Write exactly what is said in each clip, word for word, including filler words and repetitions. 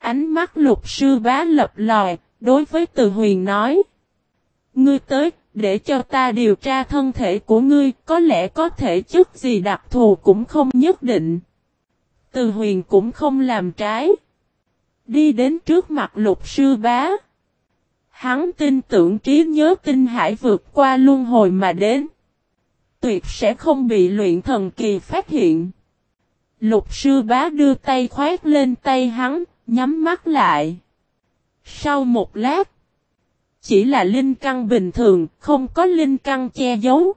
Ánh mắt Lục sư bá lập lòi, đối với Từ Huyền nói. Ngươi tới, để cho ta điều tra thân thể của ngươi, có lẽ có thể chất gì đặc thù cũng không nhất định. Từ Huyền cũng không làm trái. Đi đến trước mặt Lục sư bá. Hắn tin tưởng trí nhớ tinh hải vượt qua luân hồi mà đến. Tuyệt sẽ không bị luyện thần kỳ phát hiện. Lục sư bá đưa tay khoét lên tay hắn, nhắm mắt lại. Sau một lát, chỉ là linh căn bình thường, không có linh căn che giấu.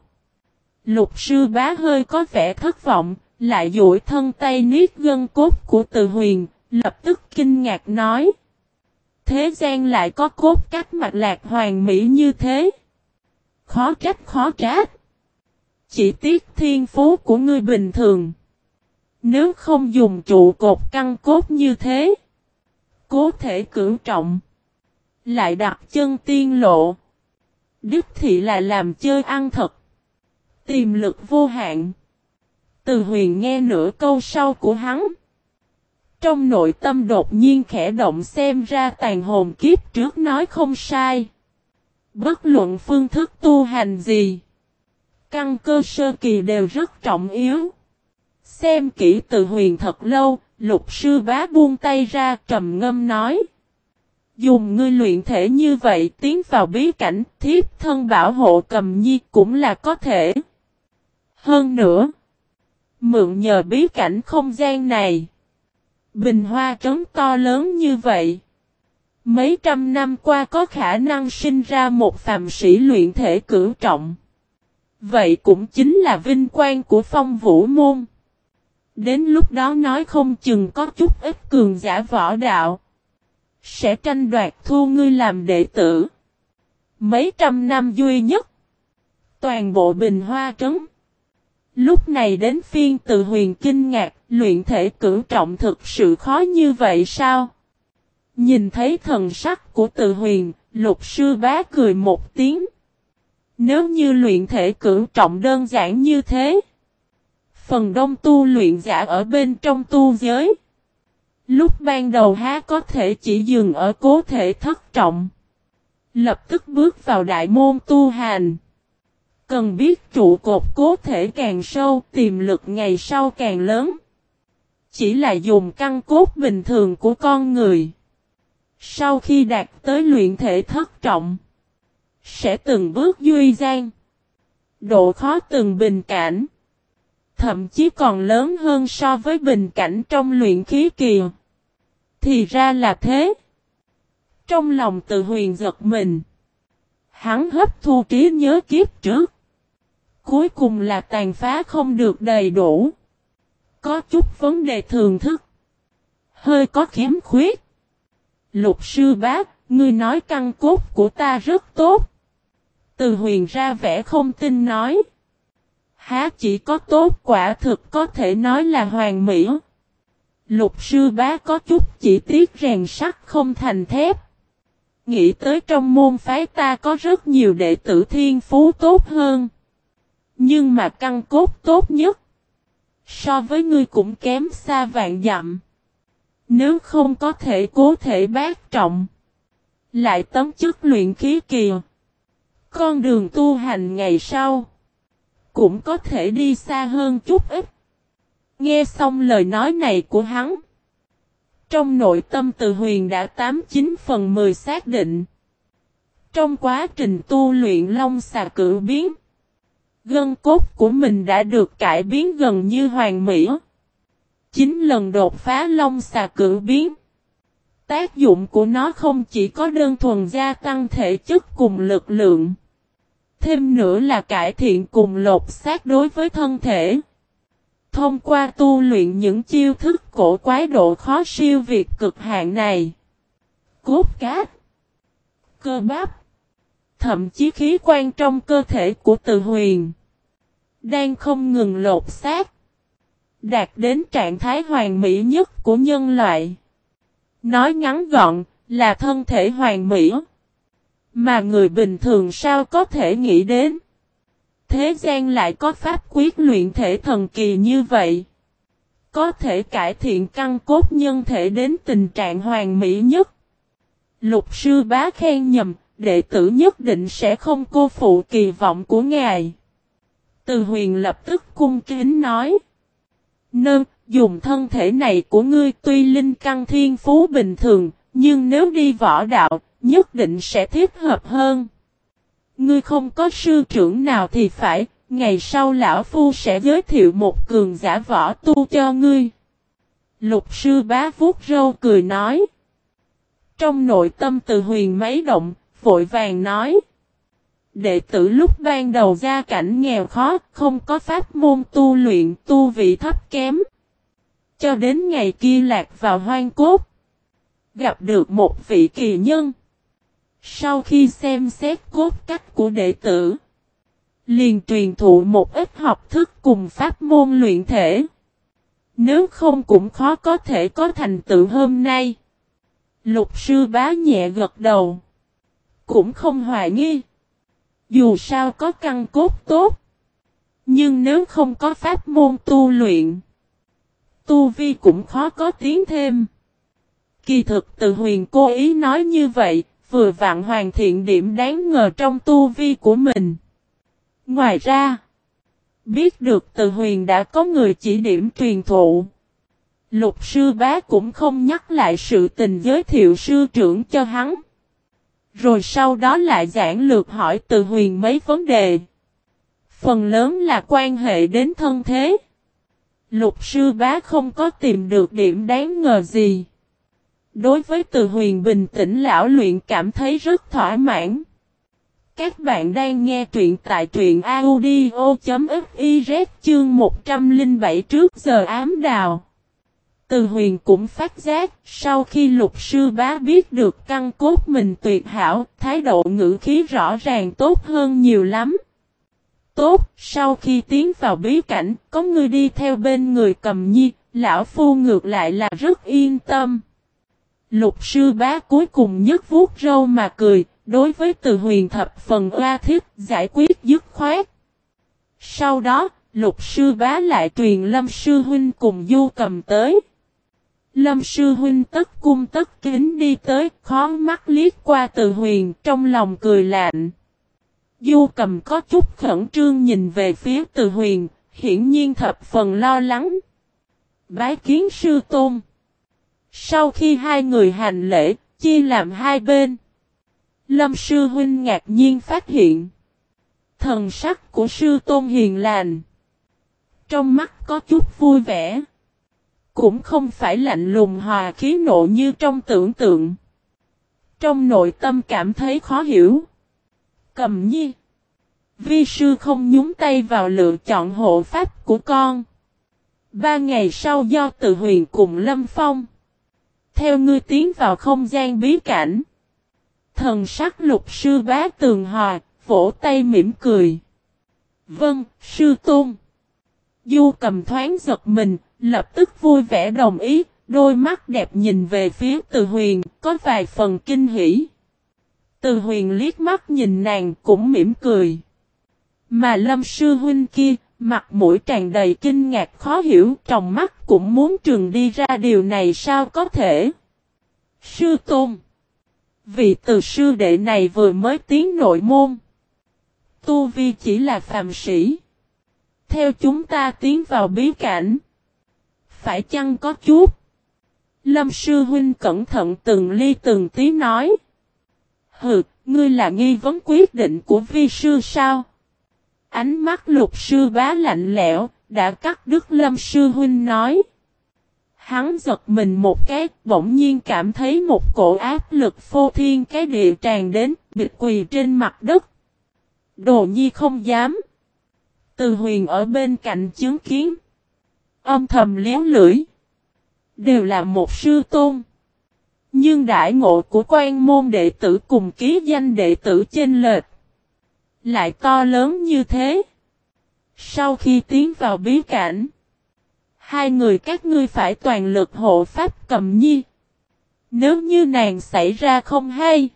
Lục sư bá hơi có vẻ thất vọng, lại duỗi thân tay niết gân cốt của Từ Huyền, lập tức kinh ngạc nói. Thế gian lại có cốt cách mạch lạc hoàn mỹ như thế. Khó trách khó trách. Chỉ tiếc thiên phú của ngươi bình thường. Nếu không dùng trụ cột căn cốt như thế. Cố thể cửu trọng. Lại đặt chân tiên lộ. Đích thị là làm chơi ăn thật. Tiềm lực vô hạn. Từ Huyền nghe nửa câu sau của hắn. Trong nội tâm đột nhiên khẽ động, xem ra tàn hồn kiếp trước nói không sai. Bất luận phương thức tu hành gì. Căn cơ sơ kỳ đều rất trọng yếu. Xem kỹ Từ Huyền thật lâu, Lục sư bá buông tay ra trầm ngâm nói. Dùng ngươi luyện thể như vậy tiến vào bí cảnh, thiếp thân bảo hộ Cầm Nhi cũng là có thể. Hơn nữa, mượn nhờ bí cảnh không gian này. Bình Hoa trấn to lớn như vậy. Mấy trăm năm qua có khả năng sinh ra một phàm sĩ luyện thể cửu trọng. Vậy cũng chính là vinh quang của Phong Vũ môn. Đến lúc đó nói không chừng có chút ít cường giả võ đạo. Sẽ tranh đoạt thu ngươi làm đệ tử. Mấy trăm năm duy nhất. Toàn bộ Bình Hoa trấn. Lúc này đến phiên Từ Huyền kinh ngạc, luyện thể cửu trọng thực sự khó như vậy sao? Nhìn thấy thần sắc của Từ Huyền, Lục sư bá cười một tiếng. Nếu như luyện thể cửu trọng đơn giản như thế, phần đông tu luyện giả ở bên trong tu giới, lúc ban đầu há có thể chỉ dừng ở cố thể thất trọng. Lập tức bước vào đại môn tu hành. Cần biết trụ cột cố thể càng sâu, tiềm lực ngày sau càng lớn. Chỉ là dùng căn cốt bình thường của con người. Sau khi đạt tới luyện thể thất trọng, sẽ từng bước duy gian. Độ khó từng bình cảnh. Thậm chí còn lớn hơn so với bình cảnh trong luyện khí kỳ. Thì ra là thế. Trong lòng Từ Huyền giật mình. Hắn hấp thu trí nhớ kiếp trước. Cuối cùng là tàn phá không được đầy đủ. Có chút vấn đề thường thức. Hơi có khiếm khuyết. Lục sư bác, ngươi nói căn cốt của ta rất tốt. Từ Huyền ra vẻ không tin nói. Há chỉ có tốt, quả thực có thể nói là hoàn mỹ. Lục sư bá có chút chỉ tiếc rèn sắt không thành thép. Nghĩ tới trong môn phái ta có rất nhiều đệ tử thiên phú tốt hơn. Nhưng mà căn cốt tốt nhất. So với ngươi cũng kém xa vạn dặm. Nếu không có thể cố thể bát trọng. Lại tấm chức luyện khí kỳ. Con đường tu hành ngày sau. Cũng có thể đi xa hơn chút ít. Nghe xong lời nói này của hắn. Trong nội tâm Từ Huyền đã tám chín phần mười xác định. Trong quá trình tu luyện Long Xà Cửu Biến. Gân cốt của mình đã được cải biến gần như hoàn mỹ. Chín lần đột phá Long Xà Cửu Biến. Tác dụng của nó không chỉ có đơn thuần gia tăng thể chất cùng lực lượng. Thêm nữa là cải thiện cùng lột xác đối với thân thể. Thông qua tu luyện những chiêu thức cổ quái độ khó siêu việt cực hạn này. Cốt cát. Cơ bắp. Thậm chí khí quan trong cơ thể của Từ Huyền. Đang không ngừng lột xác. Đạt đến trạng thái hoàn mỹ nhất của nhân loại. Nói ngắn gọn là thân thể hoàn mỹ. Mà người bình thường sao có thể nghĩ đến. Thế gian lại có pháp quyết luyện thể thần kỳ như vậy. có thể cải thiện căn cốt nhân thể đến tình trạng hoàn mỹ nhất. Lục sư bá khen nhầm, đệ tử nhất định sẽ không cô phụ kỳ vọng của ngài. Từ Huyền lập tức cung kính nói. Nương, dùng thân thể này của ngươi tuy linh căn thiên phú bình thường, nhưng nếu đi võ đạo, nhất định sẽ thích hợp hơn. Ngươi không có sư trưởng nào thì phải, ngày sau lão phu sẽ giới thiệu một cường giả võ tu cho ngươi. Lục sư bá vuốt râu cười nói. Trong nội tâm Từ Huyền mấy động, vội vàng nói. Đệ tử lúc ban đầu gia cảnh nghèo khó, không có pháp môn tu luyện, tu vị thấp kém. Cho đến ngày kia lạc vào hoang cốt. Gặp được một vị kỳ nhân. Sau khi xem xét cốt cách của đệ tử, liền truyền thụ một ít học thức cùng pháp môn luyện thể. Nếu không cũng khó có thể có thành tựu hôm nay. Lục sư bá nhẹ gật đầu. Cũng không hoài nghi. Dù sao có căn cốt tốt. Nhưng nếu không có pháp môn tu luyện, tu vi cũng khó có tiến thêm. Kỳ thực Từ Huyền cố ý nói như vậy, vừa vặn hoàn thiện điểm đáng ngờ trong tu vi của mình. Ngoài ra, biết được Từ Huyền đã có người chỉ điểm truyền thụ. Lục sư bá cũng không nhắc lại sự tình giới thiệu sư trưởng cho hắn. Rồi sau đó lại giảng lược hỏi Từ Huyền mấy vấn đề. Phần lớn là quan hệ đến thân thế. Lục sư bá không có tìm được điểm đáng ngờ gì. Đối với Từ Huyền bình tĩnh lão luyện cảm thấy rất thỏa mãn. Các bạn đang nghe truyện tại truyện audio.fiz chương một trăm lẻ bảy trước giờ ám đào. Từ Huyền cũng phát giác, sau khi lục sư bá biết được căn cốt mình tuyệt hảo, thái độ ngữ khí rõ ràng tốt hơn nhiều lắm. Tốt, sau khi tiến vào bí cảnh, có người đi theo bên người Cầm Nhi, lão phu ngược lại là rất yên tâm. Lục sư bá cuối cùng nhấc vuốt râu mà cười, đối với Từ Huyền thập phần oa thiết, giải quyết dứt khoát. Sau đó, lục sư bá lại truyền Lâm sư huynh cùng Du Cầm tới. Lâm sư huynh tất cung tất kính đi tới, khó mắt liếc qua Từ Huyền, trong lòng cười lạnh. Du Cầm có chút khẩn trương nhìn về phía Từ Huyền, hiển nhiên thập phần lo lắng. Bái kiến sư tôn. Sau khi hai người hành lễ, chia làm hai bên. Lâm sư huynh ngạc nhiên phát hiện. Thần sắc của sư tôn hiền lành. Trong mắt có chút vui vẻ. Cũng không phải lạnh lùng hòa khí nộ như trong tưởng tượng. Trong nội tâm cảm thấy khó hiểu. Cầm Nhi. Vi sư không nhúng tay vào lựa chọn hộ pháp của con. Ba ngày sau do Từ Huyền cùng Lâm Phong. Theo ngươi tiến vào không gian bí cảnh. Thần sắc lục sư bá tường hòa, vỗ tay mỉm cười. Vâng, sư tôn. Du Cầm thoáng giật mình, lập tức vui vẻ đồng ý, đôi mắt đẹp nhìn về phía Từ Huyền, có vài phần kinh hỉ. Từ Huyền liếc mắt nhìn nàng cũng mỉm cười. Mà Lâm sư huynh kia, mặt mũi tràn đầy kinh ngạc khó hiểu, trong mắt cũng muốn trừng đi ra điều này sao có thể. Sư tôn. Vị từ sư đệ này vừa mới tiến nội môn. Tu vi chỉ là phàm sĩ. Theo chúng ta tiến vào bí cảnh. Phải chăng có chút? Lâm sư huynh cẩn thận từng ly từng tí nói. Hừ, ngươi là nghi vấn quyết định của vi sư sao? Ánh mắt lục sư bá lạnh lẽo, đã cắt đứt Lâm sư huynh nói. Hắn giật mình một cái, bỗng nhiên cảm thấy một cổ áp lực phô thiên cái địa tràn đến, bịch quỳ trên mặt đất. Đồ Nhi không dám. Từ Huyền ở bên cạnh chứng kiến. Âm thầm liếu lưỡi. Đều là một sư tôn. Nhưng đại ngộ của quan môn đệ tử cùng ký danh đệ tử chênh lệch. Lại to lớn như thế. Sau khi tiến vào bí cảnh. Hai người các ngươi phải toàn lực hộ pháp Cầm Nhi. Nếu như nàng xảy ra không hay.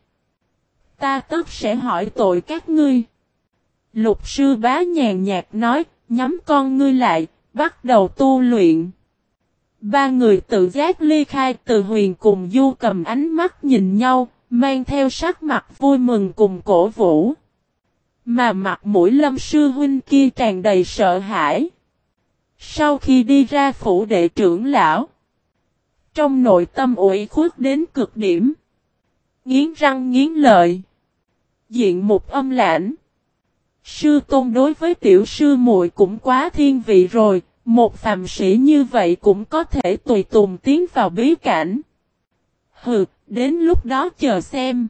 Ta tất sẽ hỏi tội các ngươi. Lục sư bá nhàn nhạt nói, nhắm con ngươi lại, bắt đầu tu luyện. Ba người tự giác ly khai. Từ Huyền cùng Du Cầm ánh mắt nhìn nhau, mang theo sắc mặt vui mừng cùng cổ vũ. Mà mặt mũi Lâm sư huynh kia tràn đầy sợ hãi. Sau khi đi ra phủ đệ trưởng lão, trong nội tâm ủy khuất đến cực điểm, nghiến răng nghiến lợi, diện mục âm lãnh. Sư tôn đối với tiểu sư muội cũng quá thiên vị rồi, một phàm sĩ như vậy cũng có thể tùy tùng tiến vào bí cảnh. Hừ, đến lúc đó chờ xem.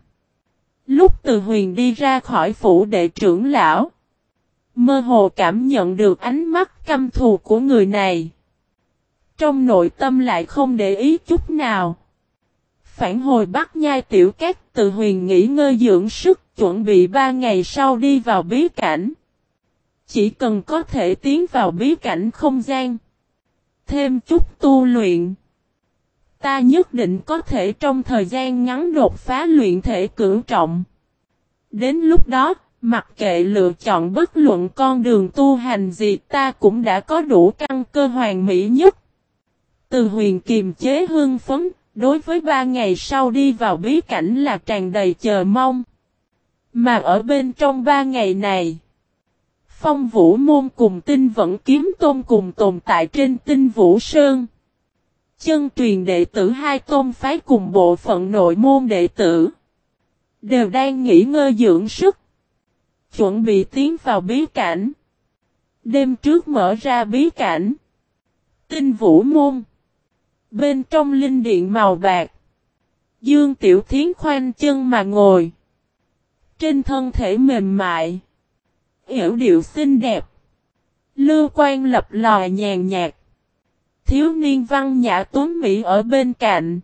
Lúc Từ Huyền đi ra khỏi phủ đệ trưởng lão, mơ hồ cảm nhận được ánh mắt căm thù của người này. Trong nội tâm lại không để ý chút nào. Phản hồi Bắc Nhai Tiểu Cát, Từ Huyền nghỉ ngơi dưỡng sức, chuẩn bị ba ngày sau đi vào bí cảnh. Chỉ cần có thể tiến vào bí cảnh không gian, thêm chút tu luyện, ta nhất định có thể trong thời gian ngắn đột phá luyện thể cửu trọng. Đến lúc đó, mặc kệ lựa chọn bất luận con đường tu hành gì, ta cũng đã có đủ căn cơ hoàn mỹ nhất. Từ Huyền kiềm chế hưng phấn, đối với ba ngày sau đi vào bí cảnh là tràn đầy chờ mong. Mà ở bên trong ba ngày này, Phong Vũ Môn cùng Tinh Vẫn Kiếm Tôn cùng tồn tại trên Tinh Vũ Sơn. Chân truyền đệ tử hai tôn phái cùng bộ phận nội môn đệ tử đều đang nghỉ ngơi dưỡng sức, chuẩn bị tiến vào bí cảnh. Đêm trước mở ra bí cảnh Tinh Vũ Môn. Bên trong linh điện màu bạc, Dương Tiểu Thiến khoanh chân mà ngồi. Trên thân thể mềm mại, yểu điệu xinh đẹp, lưu quan lập lòi nhàn nhạt. Thiếu niên văn nhã tuấn mỹ ở bên cạnh,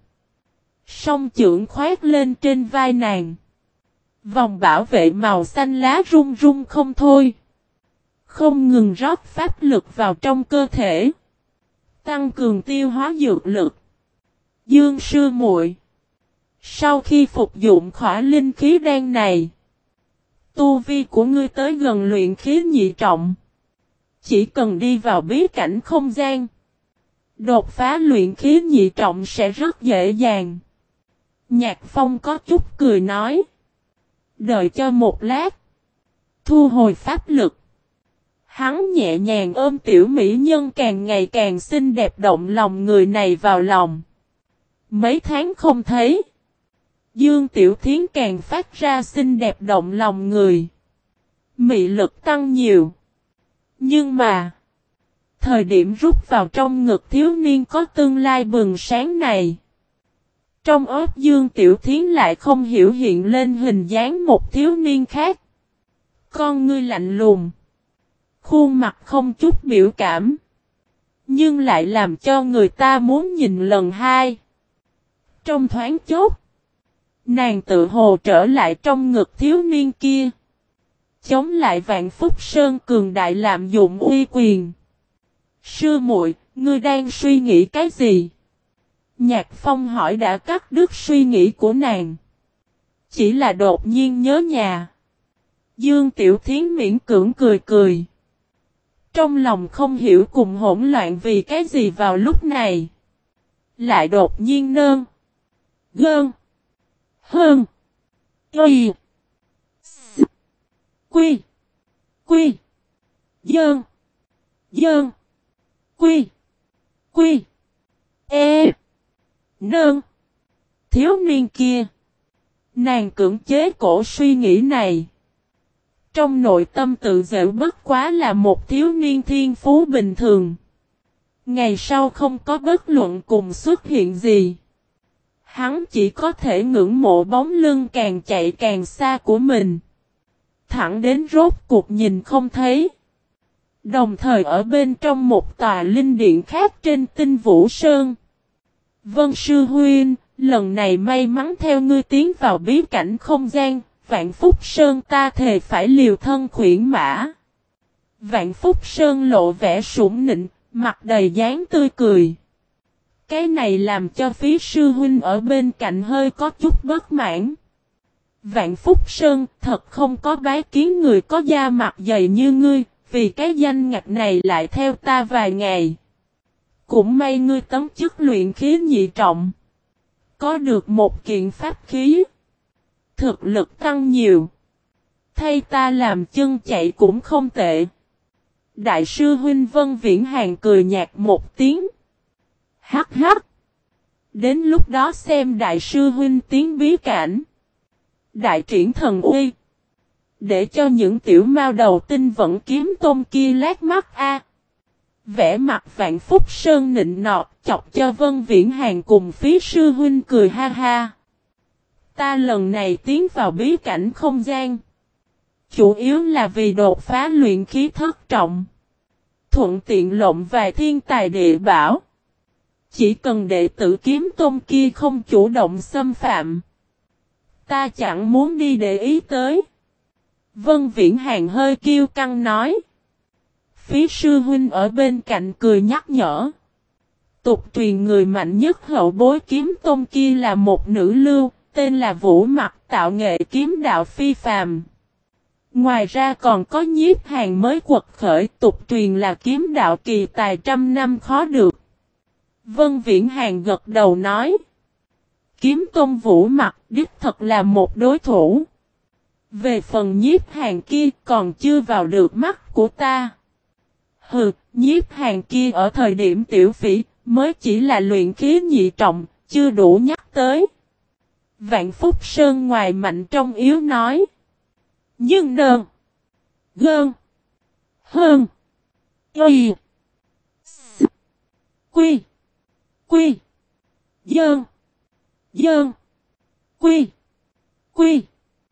song chưởng khoét lên trên vai nàng. Vòng bảo vệ màu xanh lá rung rung không thôi, không ngừng rót pháp lực vào trong cơ thể, tăng cường tiêu hóa dược lực. Dương sư muội, sau khi phục dụng khỏa linh khí đan này, tu vi của ngươi tới gần luyện khí nhị trọng. Chỉ cần đi vào bí cảnh không gian, đột phá luyện khí nhị trọng sẽ rất dễ dàng. Nhạc Phong có chút cười nói. Đợi cho một lát, thu hồi pháp lực. Hắn nhẹ nhàng ôm tiểu mỹ nhân càng ngày càng xinh đẹp động lòng người này vào lòng. Mấy tháng không thấy, Dương Tiểu Thiến càng phát ra xinh đẹp động lòng người. Mị lực tăng nhiều. Nhưng mà, thời điểm rút vào trong ngực thiếu niên có tương lai bừng sáng này, trong óc Dương Tiểu Thiến lại không hiểu hiện lên hình dáng một thiếu niên khác. Con ngươi lạnh lùng, khuôn mặt không chút biểu cảm, nhưng lại làm cho người ta muốn nhìn lần hai. Trong thoáng chốc, nàng tự hồ trở lại trong ngực thiếu niên kia, chống lại Vạn Phúc Sơn cường đại lạm dụng uy quyền. Sư muội, ngươi đang suy nghĩ cái gì? Nhạc Phong hỏi đã cắt đứt suy nghĩ của nàng. Chỉ là đột nhiên nhớ nhà. Dương Tiểu Thiến miễn cưỡng cười cười. Trong lòng không hiểu cùng hỗn loạn vì cái gì vào lúc này. Lại đột nhiên nơn. Gơn. Hơn. Y. S. Quy. Quy. Dơn. Dơn. Quy. Quy. E. Nơn. Thiếu niên kia. Nàng cưỡng chế cổ suy nghĩ này. Trong nội tâm tự dễu bất quá là một thiếu niên thiên phú bình thường. Ngày sau không có bất luận cùng xuất hiện gì. Hắn chỉ có thể ngưỡng mộ bóng lưng càng chạy càng xa của mình. Thẳng đến rốt cuộc nhìn không thấy. Đồng thời ở bên trong một tòa linh điện khác trên Tinh Vũ Sơn. Vân Sư Huynh, lần này may mắn theo ngươi tiến vào bí cảnh không gian, Vạn Phúc Sơn ta thề phải liều thân khuyển mã. Vạn Phúc Sơn lộ vẻ sủng nịnh, mặt đầy dáng tươi cười. Cái này làm cho Phí Sư Huynh ở bên cạnh hơi có chút bất mãn. Vạn Phúc Sơn thật không có bái kiến người có da mặt dày như ngươi, vì cái danh ngạch này lại theo ta vài ngày. Cũng may ngươi tấm chức luyện khí nhị trọng. Có được một kiện pháp khí. Thực lực tăng nhiều. Thay ta làm chân chạy cũng không tệ. Đại sư huynh Vân Viễn Hàng cười nhạt một tiếng. Hắc hắc. Đến lúc đó xem đại sư huynh tiến bí cảnh. Đại triển thần uy. Để cho những tiểu mao đầu tinh vẫn kiếm tôm kia lát mắt a. Vẽ mặt Vạn Phúc Sơn nịnh nọt chọc cho Vân Viễn Hàng cùng Phí sư huynh cười ha ha. Ta lần này tiến vào bí cảnh không gian. Chủ yếu là vì đột phá luyện khí thất trọng. Thuận tiện lộng vài thiên tài địa bảo. Chỉ cần đệ tử kiếm tôn kia không chủ động xâm phạm. Ta chẳng muốn đi để ý tới. Vân Viễn Hàng hơi kiêu căng nói. Phí sư huynh ở bên cạnh cười nhắc nhở. Tục truyền người mạnh nhất hậu bối kiếm tôn kia là một nữ lưu, tên là Vũ Mặc, tạo nghệ kiếm đạo phi phàm. Ngoài ra còn có Nhiếp Hàng mới quật khởi, tục truyền là kiếm đạo kỳ tài trăm năm khó được. Vân Viễn Hàng gật đầu nói. Kiếm tôn Vũ Mặc đích thật là một đối thủ. Về phần Nhiếp Hàng kia còn chưa vào được mắt của ta. Hừ, Nhiếp Hàng kia ở thời điểm tiểu phỉ mới chỉ là luyện khí nhị trọng, chưa đủ nhắc tới. Vạn Phúc Sơn ngoài mạnh trong yếu nói. Nhưng nơn. Gơn. Hơn. Y. S. Quy. Quy. Dơn. Dơn. Quy. Quy.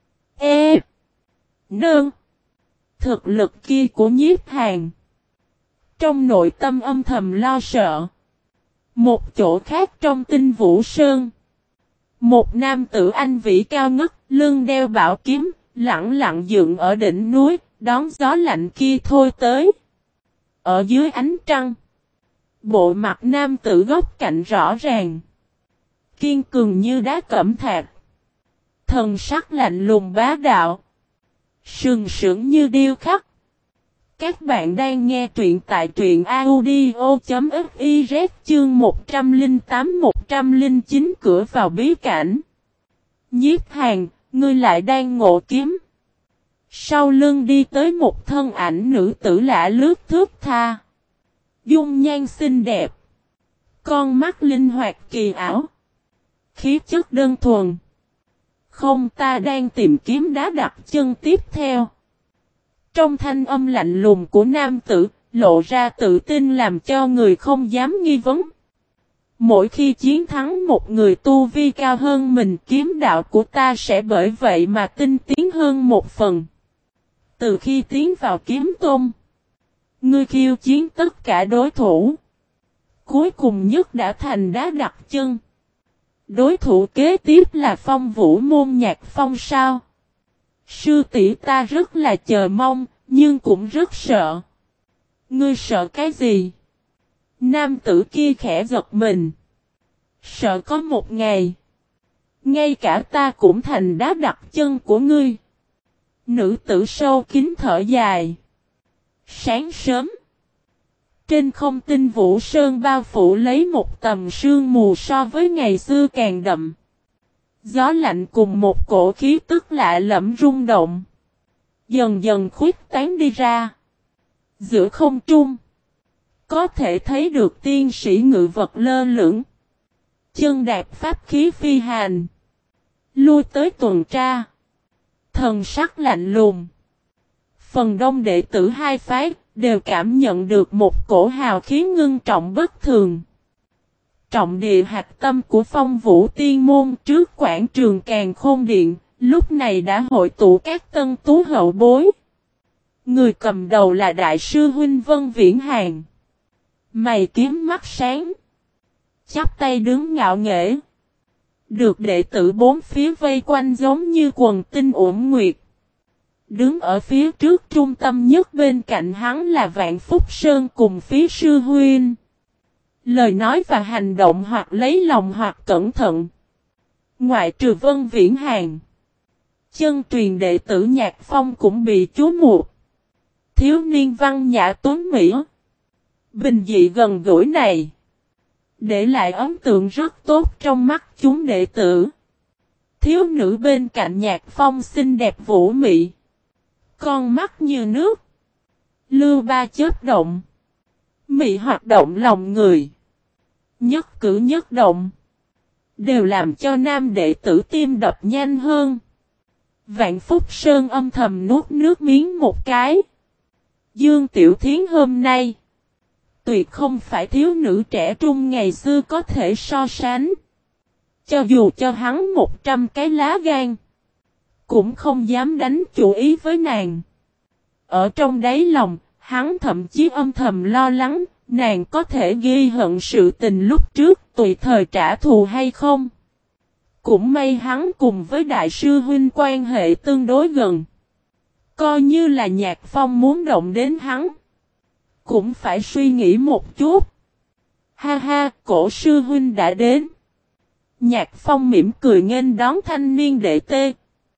E. Nơn. Thực lực kia của Nhiếp Hàng. Trong nội tâm âm thầm lo sợ. Một chỗ khác trong Tinh Vũ Sơn. Một nam tử anh vĩ cao ngất, lưng đeo bảo kiếm, lặng lặng dựng ở đỉnh núi, đón gió lạnh kia thôi tới. Ở dưới ánh trăng. Bộ mặt nam tử góc cạnh rõ ràng. Kiên cường như đá cẩm thạch. Thần sắc lạnh lùng bá đạo. Sừng sững như điêu khắc. Các bạn đang nghe truyện tại truyện audio.fiz chương một trăm lẻ tám một trăm lẻ chín cửa vào bí cảnh. Nhiếp Hàng, ngươi lại đang ngộ kiếm. Sau lưng đi tới một thân ảnh nữ tử lạ lướt thướt tha. Dung nhan xinh đẹp. Con mắt linh hoạt kỳ ảo. Khí chất đơn thuần. Không, ta đang tìm kiếm đá đặt chân tiếp theo. Trong thanh âm lạnh lùng của nam tử, lộ ra tự tin làm cho người không dám nghi vấn. Mỗi khi chiến thắng một người tu vi cao hơn mình, kiếm đạo của ta sẽ bởi vậy mà tinh tiến hơn một phần. Từ khi tiến vào kiếm tôn, ngươi khiêu chiến tất cả đối thủ. Cuối cùng nhất đã thành đá đặt chân. Đối thủ kế tiếp là Phong Vũ Môn Nhạc Phong sao? Sư tỷ ta rất là chờ mong, nhưng cũng rất sợ. Ngươi sợ cái gì? Nam tử kia khẽ giật mình. Sợ có một ngày. Ngay cả ta cũng thành đá đặt chân của ngươi. Nữ tử sâu kín thở dài. Sáng sớm. Trên không Tinh Vũ Sơn bao phủ lấy một tầm sương mù so với ngày xưa càng đậm. Gió lạnh cùng một cổ khí tức lạ lẫm rung động. Dần dần khuyết tán đi ra. Giữa không trung. Có thể thấy được tiên sĩ ngự vật lơ lửng. Chân đạp pháp khí phi hành. Lui tới tuần tra. Thần sắc lạnh lùng. Phần đông đệ tử hai phái đều cảm nhận được một cổ hào khí ngưng trọng bất thường. Trọng địa hạch tâm của Phong Vũ Tiên Môn trước quảng trường Càn Khôn Điện, lúc này đã hội tụ các tân tú hậu bối. Người cầm đầu là Đại sư huynh Vân Viễn Hàng. Mày kiếm mắt sáng. Chắp tay đứng ngạo nghễ. Được đệ tử bốn phía vây quanh giống như quần tinh uổng nguyệt. Đứng ở phía trước trung tâm nhất bên cạnh hắn là Vạn Phúc Sơn cùng Phí sư huynh. Lời nói và hành động hoặc lấy lòng hoặc cẩn thận. Ngoại trừ Vân Viễn Hàng. Chân truyền đệ tử Nhạc Phong cũng bị chú mục. Thiếu niên văn nhã tuấn mỹ. Bình dị gần gũi này. để lại ấn tượng rất tốt trong mắt chúng đệ tử. Thiếu nữ bên cạnh Nhạc Phong xinh đẹp vũ mị, con mắt như nước, lưu ba chớp động, mị hoạt động lòng người, nhất cử nhất động đều làm cho nam đệ tử tim đập nhanh hơn. Vạn Phúc Sơn âm thầm nuốt nước miếng một cái. Dương Tiểu Thiến hôm nay tuyệt không phải thiếu nữ trẻ trung ngày xưa có thể so sánh. Cho dù cho hắn một trăm cái lá gan, cũng không dám đánh chủ ý với nàng. Ở trong đáy lòng, hắn thậm chí âm thầm lo lắng, nàng có thể ghi hận sự tình lúc trước tùy thời trả thù hay không. Cũng may hắn cùng với đại sư huynh quan hệ tương đối gần. Coi như là Nhạc Phong muốn động đến hắn, cũng phải suy nghĩ một chút. Ha ha, cổ sư huynh đã đến. Nhạc Phong mỉm cười nghênh đón thanh niên đệ tê.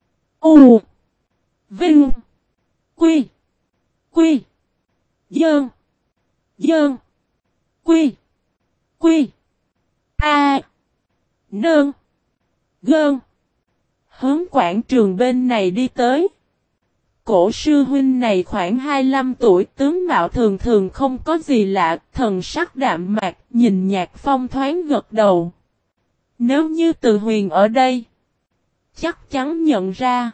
U. Vinh. Quy. Quy. Dơn. Dơn. Quy. Quy. A. Nơn. Gơn. Hướng quảng trường bên này đi tới. Cổ sư huynh này khoảng hai mươi lăm tuổi, tướng mạo thường thường không có gì lạ, thần sắc đạm mạc, nhìn Nhạc Phong thoáng gật đầu. Nếu như Từ Huyền ở đây, chắc chắn nhận ra.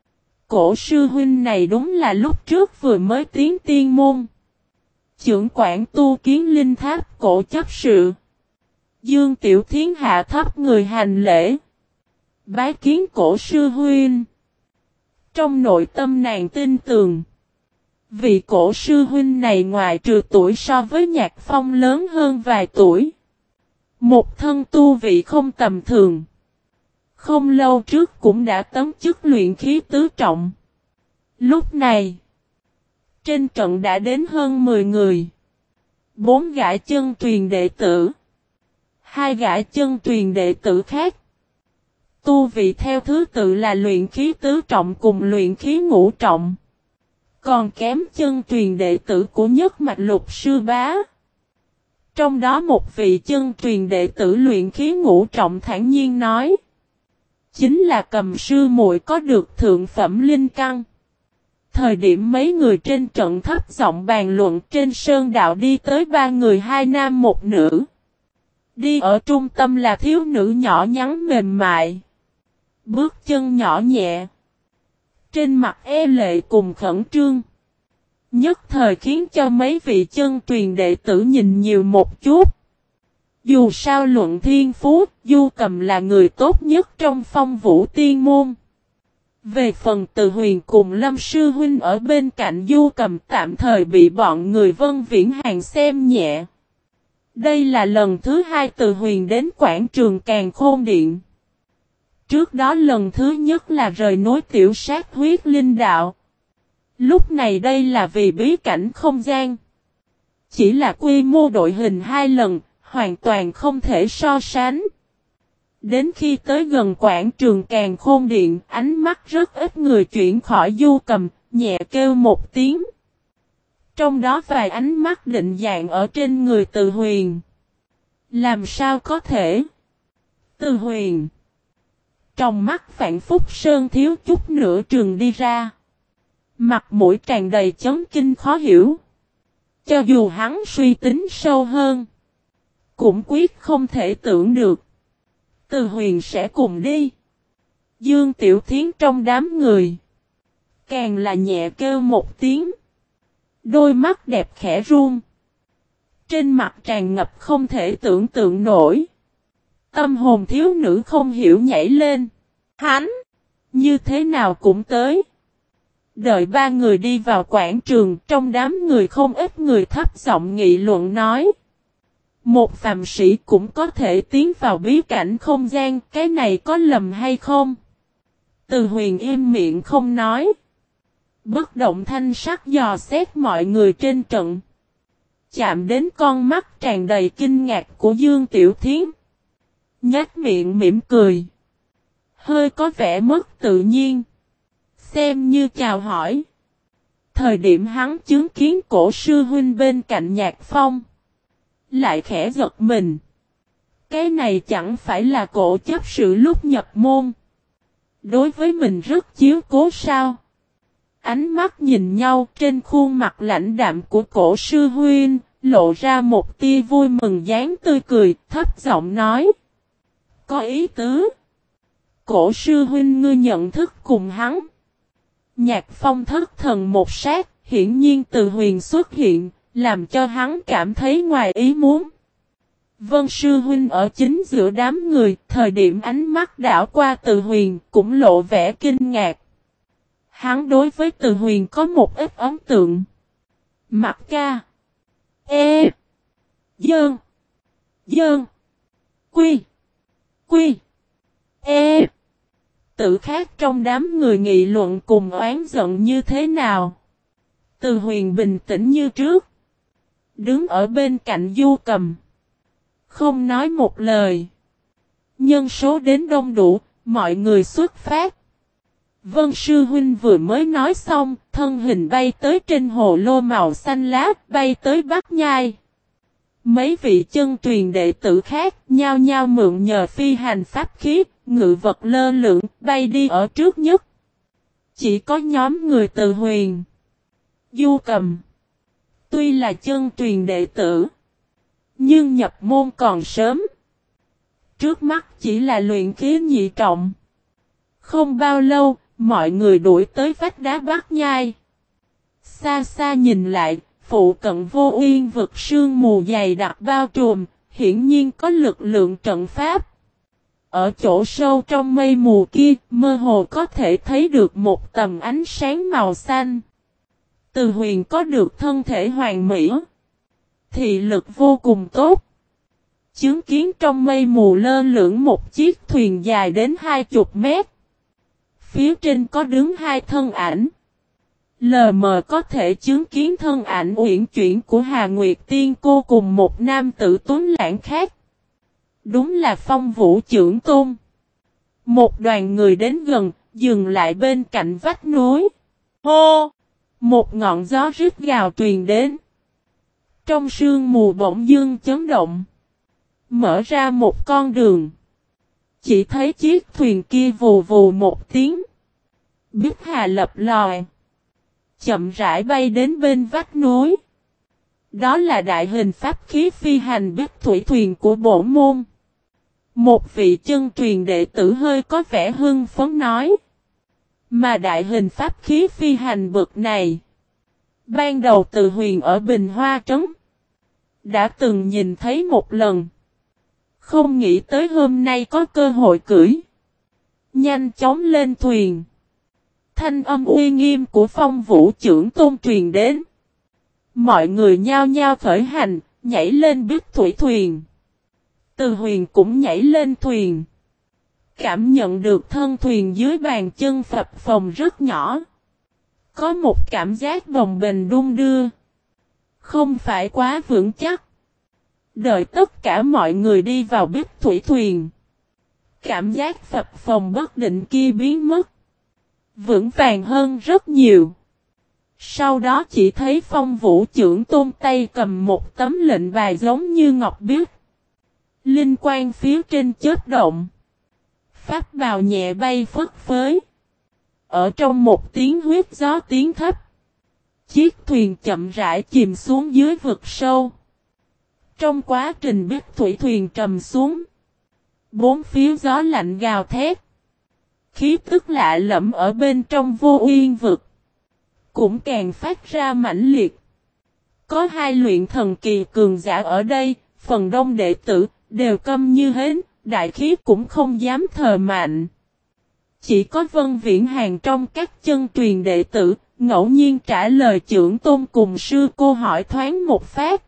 Cổ sư huynh này đúng là lúc trước vừa mới tiến tiên môn. Chưởng quản tu kiến linh tháp cổ chấp sự. Dương Tiểu Thiến hạ thấp người hành lễ. Bái kiến cổ sư huynh. Trong nội tâm nàng tin tưởng, vị cổ sư huynh này ngoài trừ tuổi so với Nhạc Phong lớn hơn vài tuổi, một thân tu vị không tầm thường. Không lâu trước cũng đã tấn chức luyện khí tứ trọng. Lúc này, trên trận đã đến hơn mười người. Bốn gã chân truyền đệ tử, hai gã chân truyền đệ tử khác. Tu vị theo thứ tự là luyện khí tứ trọng cùng luyện khí ngũ trọng. Còn kém chân truyền đệ tử của Nhất Mạch Lục Sư Bá. Trong đó một vị chân truyền đệ tử luyện khí ngũ trọng thản nhiên nói. Chính là Cầm sư muội có được thượng phẩm linh căn. Thời điểm mấy người trên trận thấp giọng bàn luận, trên sơn đạo đi tới ba người hai nam một nữ. Đi ở trung tâm là thiếu nữ nhỏ nhắn mềm mại. Bước chân nhỏ nhẹ. Trên mặt e lệ cùng khẩn trương. Nhất thời khiến cho mấy vị chân truyền đệ tử nhìn nhiều một chút. Dù sao luận thiên phú, Du Cầm là người tốt nhất trong Phong Vũ Tiên Môn. Về phần Từ Huyền cùng Lâm Sư Huynh ở bên cạnh Du Cầm tạm thời bị bọn người Vân Viễn Hàng xem nhẹ. Đây là lần thứ hai Từ Huyền đến quảng trường Càn Khôn Điện. Trước đó lần thứ nhất là rời núi tiểu sát huyết linh đạo. Lúc này đây là vì bí cảnh không gian. Chỉ là quy mô đội hình hai lần, hoàn toàn không thể so sánh. Đến khi tới gần quảng trường Càn Khôn Điện, ánh mắt rất ít người chuyển khỏi Du Cầm, nhẹ kêu một tiếng. Trong đó vài ánh mắt định dạng ở trên người Từ Huyền. Làm sao có thể? Từ Huyền. Trong mắt Vạn Phúc Sơn thiếu chút nữa trường đi ra. Mặt mũi tràn đầy chấn kinh khó hiểu. Cho dù hắn suy tính sâu hơn, cũng quyết không thể tưởng được Từ Huyền sẽ cùng đi. Dương Tiểu Thiến trong đám người, càng là nhẹ kêu một tiếng. Đôi mắt đẹp khẽ run. Trên mặt tràn ngập không thể tưởng tượng nổi. Tâm hồn thiếu nữ không hiểu nhảy lên. Hắn, như thế nào cũng tới. Đợi ba người đi vào quảng trường, trong đám người không ít người thấp giọng nghị luận nói. Một phàm sĩ cũng có thể tiến vào bí cảnh không gian, cái này có lầm hay không? Từ Huyền im miệng không nói. Bất động thanh sắc dò xét mọi người trên trận. Chạm đến con mắt tràn đầy kinh ngạc của Dương Tiểu Thiến. Nhếch miệng mỉm cười. Hơi có vẻ mất tự nhiên. Xem như chào hỏi. Thời điểm hắn chứng kiến cổ sư huynh bên cạnh Nhạc Phong, lại khẽ giật mình. Cái này chẳng phải là cổ chấp sự lúc nhập môn. Đối với mình rất chiếu cố sao? Ánh mắt nhìn nhau trên khuôn mặt lãnh đạm của cổ sư huynh, lộ ra một tia vui mừng dáng tươi cười, thấp giọng nói. Có ý tứ. Cổ sư huynh ngươi nhận thức cùng hắn. Nhạc Phong thất thần một sát, hiển nhiên Từ Huyền xuất hiện, làm cho hắn cảm thấy ngoài ý muốn. Vân sư huynh ở chính giữa đám người, thời điểm ánh mắt đảo qua Từ Huyền cũng lộ vẻ kinh ngạc. Hắn đối với Từ Huyền có một ít ấn tượng. Mặt ca. E. Dơn. Dơn. Quy. Quy. E. Tự khác trong đám người nghị luận cùng oán giận như thế nào. Từ Huyền bình tĩnh như trước. Đứng ở bên cạnh Du Cầm. Không nói một lời. Nhân số đến đông đủ, mọi người xuất phát. Vân sư huynh vừa mới nói xong, thân hình bay tới trên hồ lô màu xanh lá, bay tới Bắc Nhai. Mấy vị chân truyền đệ tử khác, nhao nhao mượn nhờ phi hành pháp khí, ngự vật lơ lửng, bay đi ở trước nhất. Chỉ có nhóm người Từ Huyền, Du Cầm. Tuy là chân truyền đệ tử, nhưng nhập môn còn sớm. Trước mắt chỉ là luyện khí nhị trọng. Không bao lâu, mọi người đuổi tới vách đá Bắc Nhai. Xa xa nhìn lại, phụ cận Vô Uyên vực sương mù dày đặc bao trùm, hiển nhiên có lực lượng trận pháp. Ở chỗ sâu trong mây mù kia, mơ hồ có thể thấy được một tầm ánh sáng màu xanh. Từ Huyền có được thân thể hoàn mỹ, thị lực vô cùng tốt. Chứng kiến trong mây mù lơ lửng một chiếc thuyền dài đến hai mươi mét. Phía trên có đứng hai thân ảnh. Lờ mờ có thể chứng kiến thân ảnh uyển chuyển của Hà Nguyệt Tiên cô cùng một nam tử tuấn lãng khác. Đúng là Phong Vũ Chưởng Tôn. Một đoàn người đến gần, dừng lại bên cạnh vách núi. Hô! Một ngọn gió rít gào truyền đến. Trong sương mù bỗng dưng chấn động. Mở ra một con đường. Chỉ thấy chiếc thuyền kia vù vù một tiếng. Bích hà lập lòi. Chậm rãi bay đến bên vách núi. Đó là đại hình pháp khí phi hành bích thủy thuyền của bổn môn. Một vị chân truyền đệ tử hơi có vẻ hưng phấn nói. Mà đại hình pháp khí phi hành bực này. Ban đầu Từ Huyền ở Bình Hoa Trấn. Đã từng nhìn thấy một lần. Không nghĩ tới hôm nay có cơ hội cưỡi. Nhanh chóng lên thuyền. Thanh âm uy nghiêm của Phong Vũ Chưởng Tôn truyền đến. Mọi người nhao nhao khởi hành, nhảy lên bích thủy thuyền. Từ Huyền cũng nhảy lên thuyền. Cảm nhận được thân thuyền dưới bàn chân phập phồng rất nhỏ. Có một cảm giác bồng bềnh đung đưa. Không phải quá vững chắc. Đợi tất cả mọi người đi vào bích thủy thuyền. Cảm giác phập phồng bất định kia biến mất. Vững vàng hơn rất nhiều. Sau đó chỉ thấy Phong Vũ Chưởng Tôn tay cầm một tấm lệnh bài giống như ngọc biếc. Linh quang phía trên chớp động. Pháp bào nhẹ bay phất phới. Ở trong một tiếng huyết gió tiếng thấp. Chiếc thuyền chậm rãi chìm xuống dưới vực sâu. Trong quá trình bích thủy thuyền trầm xuống. Bốn phía gió lạnh gào thét. Khí tức lạ lẫm ở bên trong Vô Uyên vực. Cũng càng phát ra mãnh liệt. Có hai luyện thần kỳ cường giả ở đây. Phần đông đệ tử đều câm như hến. Đại khí cũng không dám thờ mạnh. Chỉ có Vân Viễn Hàng trong các chân truyền đệ tử. Ngẫu nhiên trả lời Chưởng Tôn cùng sư cô hỏi thoáng một phát.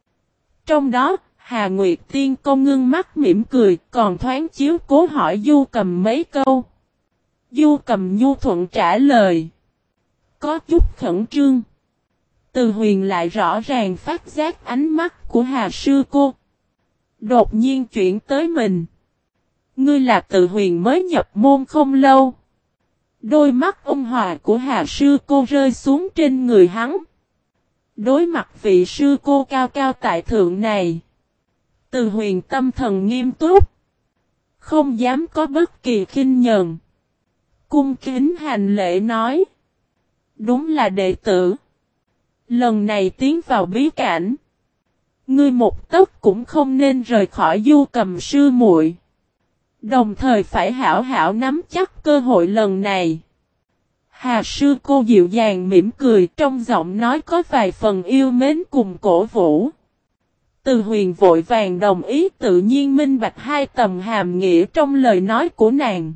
Trong đó, Hà Nguyệt Tiên công ngưng mắt mỉm cười, còn thoáng chiếu cố hỏi Du Cầm mấy câu. Du Cầm nhu thuận trả lời. Có chút khẩn trương. Từ Huyền lại rõ ràng phát giác ánh mắt của Hà sư cô. Đột nhiên chuyển tới mình. Ngươi là Từ Huyền mới nhập môn không lâu. Đôi mắt ôn hòa của Hà sư cô rơi xuống trên người hắn. Đối mặt vị sư cô cao cao tại thượng này. Từ Huyền tâm thần nghiêm túc, không dám có bất kỳ khinh nhờn. Cung kính hành lễ nói. Đúng là đệ tử. Lần này tiến vào bí cảnh. Ngươi một tấc cũng không nên rời khỏi Du Cầm sư muội. Đồng thời phải hảo hảo nắm chắc cơ hội lần này. Hà sư cô dịu dàng mỉm cười, trong giọng nói có vài phần yêu mến cùng cổ vũ. Từ Huyền vội vàng đồng ý, tự nhiên minh bạch hai tầng hàm nghĩa trong lời nói của nàng.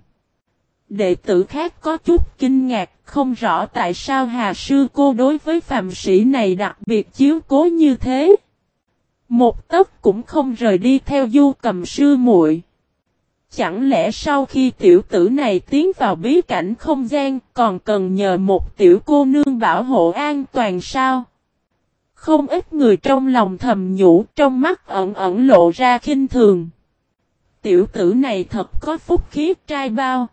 Đệ tử khác có chút kinh ngạc, không rõ tại sao Hà sư cô đối với phàm sĩ này đặc biệt chiếu cố như thế. Một tấc cũng không rời đi theo Du Cầm sư muội. Chẳng lẽ sau khi tiểu tử này tiến vào bí cảnh không gian còn cần nhờ một tiểu cô nương bảo hộ an toàn sao? Không ít người trong lòng thầm nhủ, trong mắt ẩn ẩn lộ ra khinh thường. Tiểu tử này thật có phúc khí trai bao.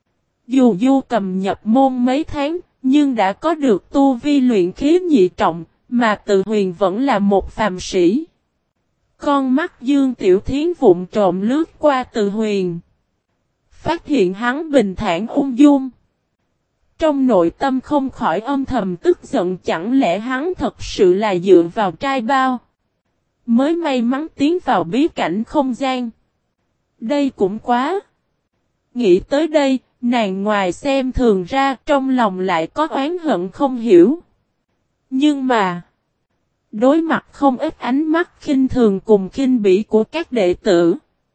Dù Du Cầm nhập môn mấy tháng, nhưng đã có được tu vi luyện khí nhị trọng, mà Từ Huyền vẫn là một phàm sĩ. Con mắt Dương Tiểu Thiến vụng trộm lướt qua Từ Huyền. Phát hiện hắn bình thản ung dung. Trong nội tâm không khỏi âm thầm tức giận, chẳng lẽ hắn thật sự là dựa vào trai bao mới may mắn tiến vào bí cảnh không gian. Đây cũng quá. Nghĩ tới đây, nàng ngoài xem thường ra, trong lòng lại có oán hận không hiểu. Nhưng mà, đối mặt không ít ánh mắt khinh thường cùng khinh bỉ của các đệ tử,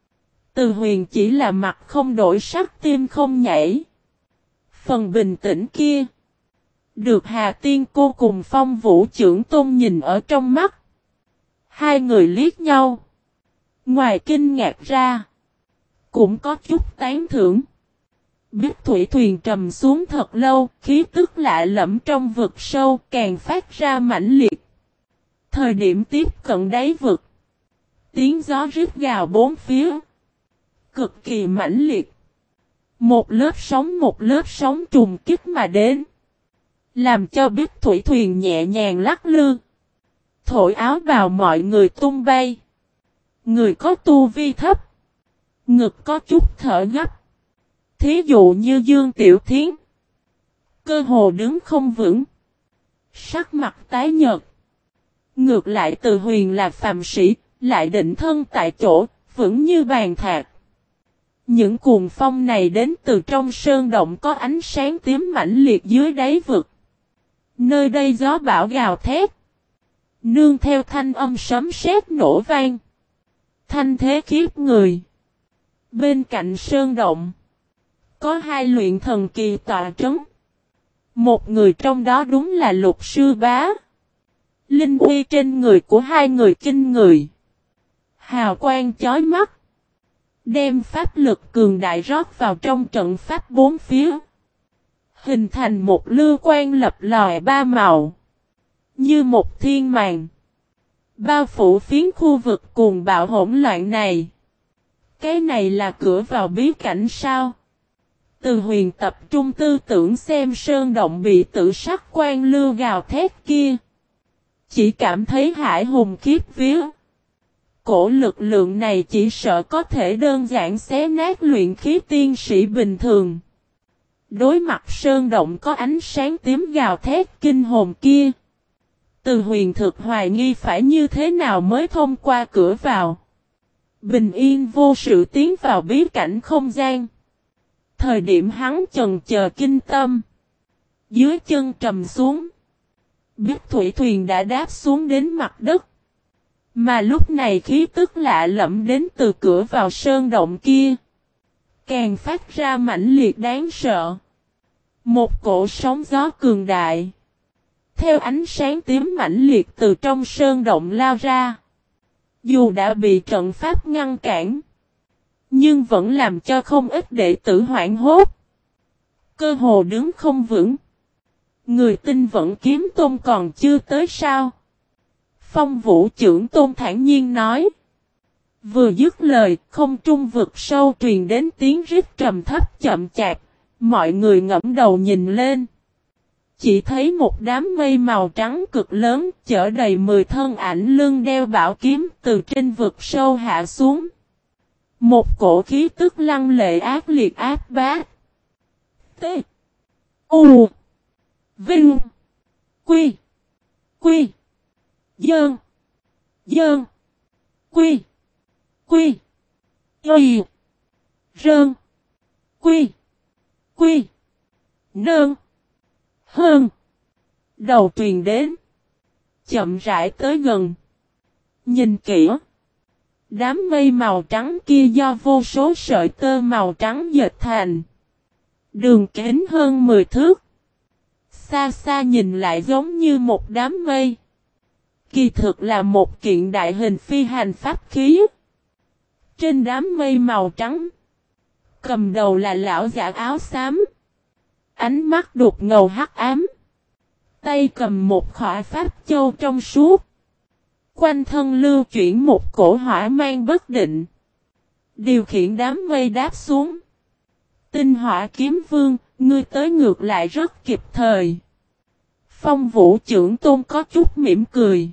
Từ Huyền chỉ là mặt không đổi sắc, tim không nhảy. Phần bình tĩnh kia, được Hà Tiên Cô cùng Phong Vũ Trưởng Tôn nhìn ở trong mắt. Hai người liếc nhau. Ngoài kinh ngạc ra, cũng có chút tán thưởng. Biết thủy thuyền trầm xuống thật lâu, khí tức lạ lẫm trong vực sâu càng phát ra mãnh liệt. Thời điểm tiếp cận đáy vực, tiếng gió rít gào bốn phía, cực kỳ mãnh liệt. Một lớp sóng một lớp sóng trùng kích mà đến, làm cho biết thủy thuyền nhẹ nhàng lắc lư, thổi áo bào mọi người tung bay. Người có tu vi thấp, ngực có chút thở gấp. Thí dụ như Dương Tiểu Thiến, cơ hồ đứng không vững, sắc mặt tái nhợt. Ngược lại Từ Huyền là phàm sĩ, lại định thân tại chỗ, vững như bàn thạch. Những cuồng phong này đến từ trong sơn động có ánh sáng tím mãnh liệt dưới đáy vực. Nơi đây gió bão gào thét, nương theo thanh âm sấm sét nổ vang, thanh thế khiếp người. Bên cạnh sơn động, có hai luyện thần kỳ tọa trấn. Một người trong đó đúng là Lục Sư Bá. Linh uy trên người của hai người kinh người, hào quang chói mắt, đem pháp lực cường đại rót vào trong trận pháp bốn phía, hình thành một lưu quang lập lòe ba màu, như một thiên màn, bao phủ phiến khu vực cuồng bạo hỗn loạn này. Cái này là cửa vào bí cảnh sao? Từ Huyền tập trung tư tưởng xem sơn động bị tự sắc quan lưu gào thét kia, chỉ cảm thấy hải hùng khiếp vía. Cổ lực lượng này chỉ sợ có thể đơn giản xé nát luyện khí tiên sĩ bình thường. Đối mặt sơn động có ánh sáng tím gào thét kinh hồn kia, Từ Huyền thực hoài nghi phải như thế nào mới thông qua cửa vào, bình yên vô sự tiến vào bí cảnh không gian. Thời điểm hắn chần chờ kinh tâm, dưới chân trầm xuống, biết thủy thuyền đã đáp xuống đến mặt đất. Mà lúc này khí tức lạ lẫm đến từ cửa vào sơn động kia, càng phát ra mãnh liệt đáng sợ. Một cổ sóng gió cường đại, theo ánh sáng tím mãnh liệt từ trong sơn động lao ra. Dù đã bị trận pháp ngăn cản, nhưng vẫn làm cho không ít đệ tử hoảng hốt, cơ hồ đứng không vững. Người tin vẫn kiếm tôn còn chưa tới sao? Phong Vũ Trưởng Tôn thản nhiên nói. Vừa dứt lời, không trung vực sâu truyền đến tiếng rít trầm thấp chậm chạp, mọi người ngẫm đầu nhìn lên. chỉ thấy một đám mây màu trắng cực lớn chở đầy mười thân ảnh lưng đeo bảo kiếm từ trên vực sâu hạ xuống. Một cổ khí tức lăng lệ ác liệt áp bát. T. U. Vinh. Quy. Quy. Dơn. Dơn. Quy. Quy. Y. Rơn. Quy. Quy. Nơn. Hơn. Đầu truyền đến. Chậm rãi tới gần. Nhìn kỹ. Đám mây màu trắng kia do vô số sợi tơ màu trắng dệt thành. Đường kính hơn mười thước. Xa xa nhìn lại giống như một đám mây. Kỳ thực là một kiện đại hình phi hành pháp khí. Trên đám mây màu trắng. Cầm đầu là lão giả áo xám. Ánh mắt đục ngầu hắc ám. Tay cầm một khỏa pháp châu trong suốt. Quanh thân lưu chuyển một cổ hỏa mang bất định. Điều khiển đám mây đáp xuống. Tinh hỏa kiếm vương, ngươi tới ngược lại rất kịp thời. Phong Vũ trưởng tôn có chút mỉm cười.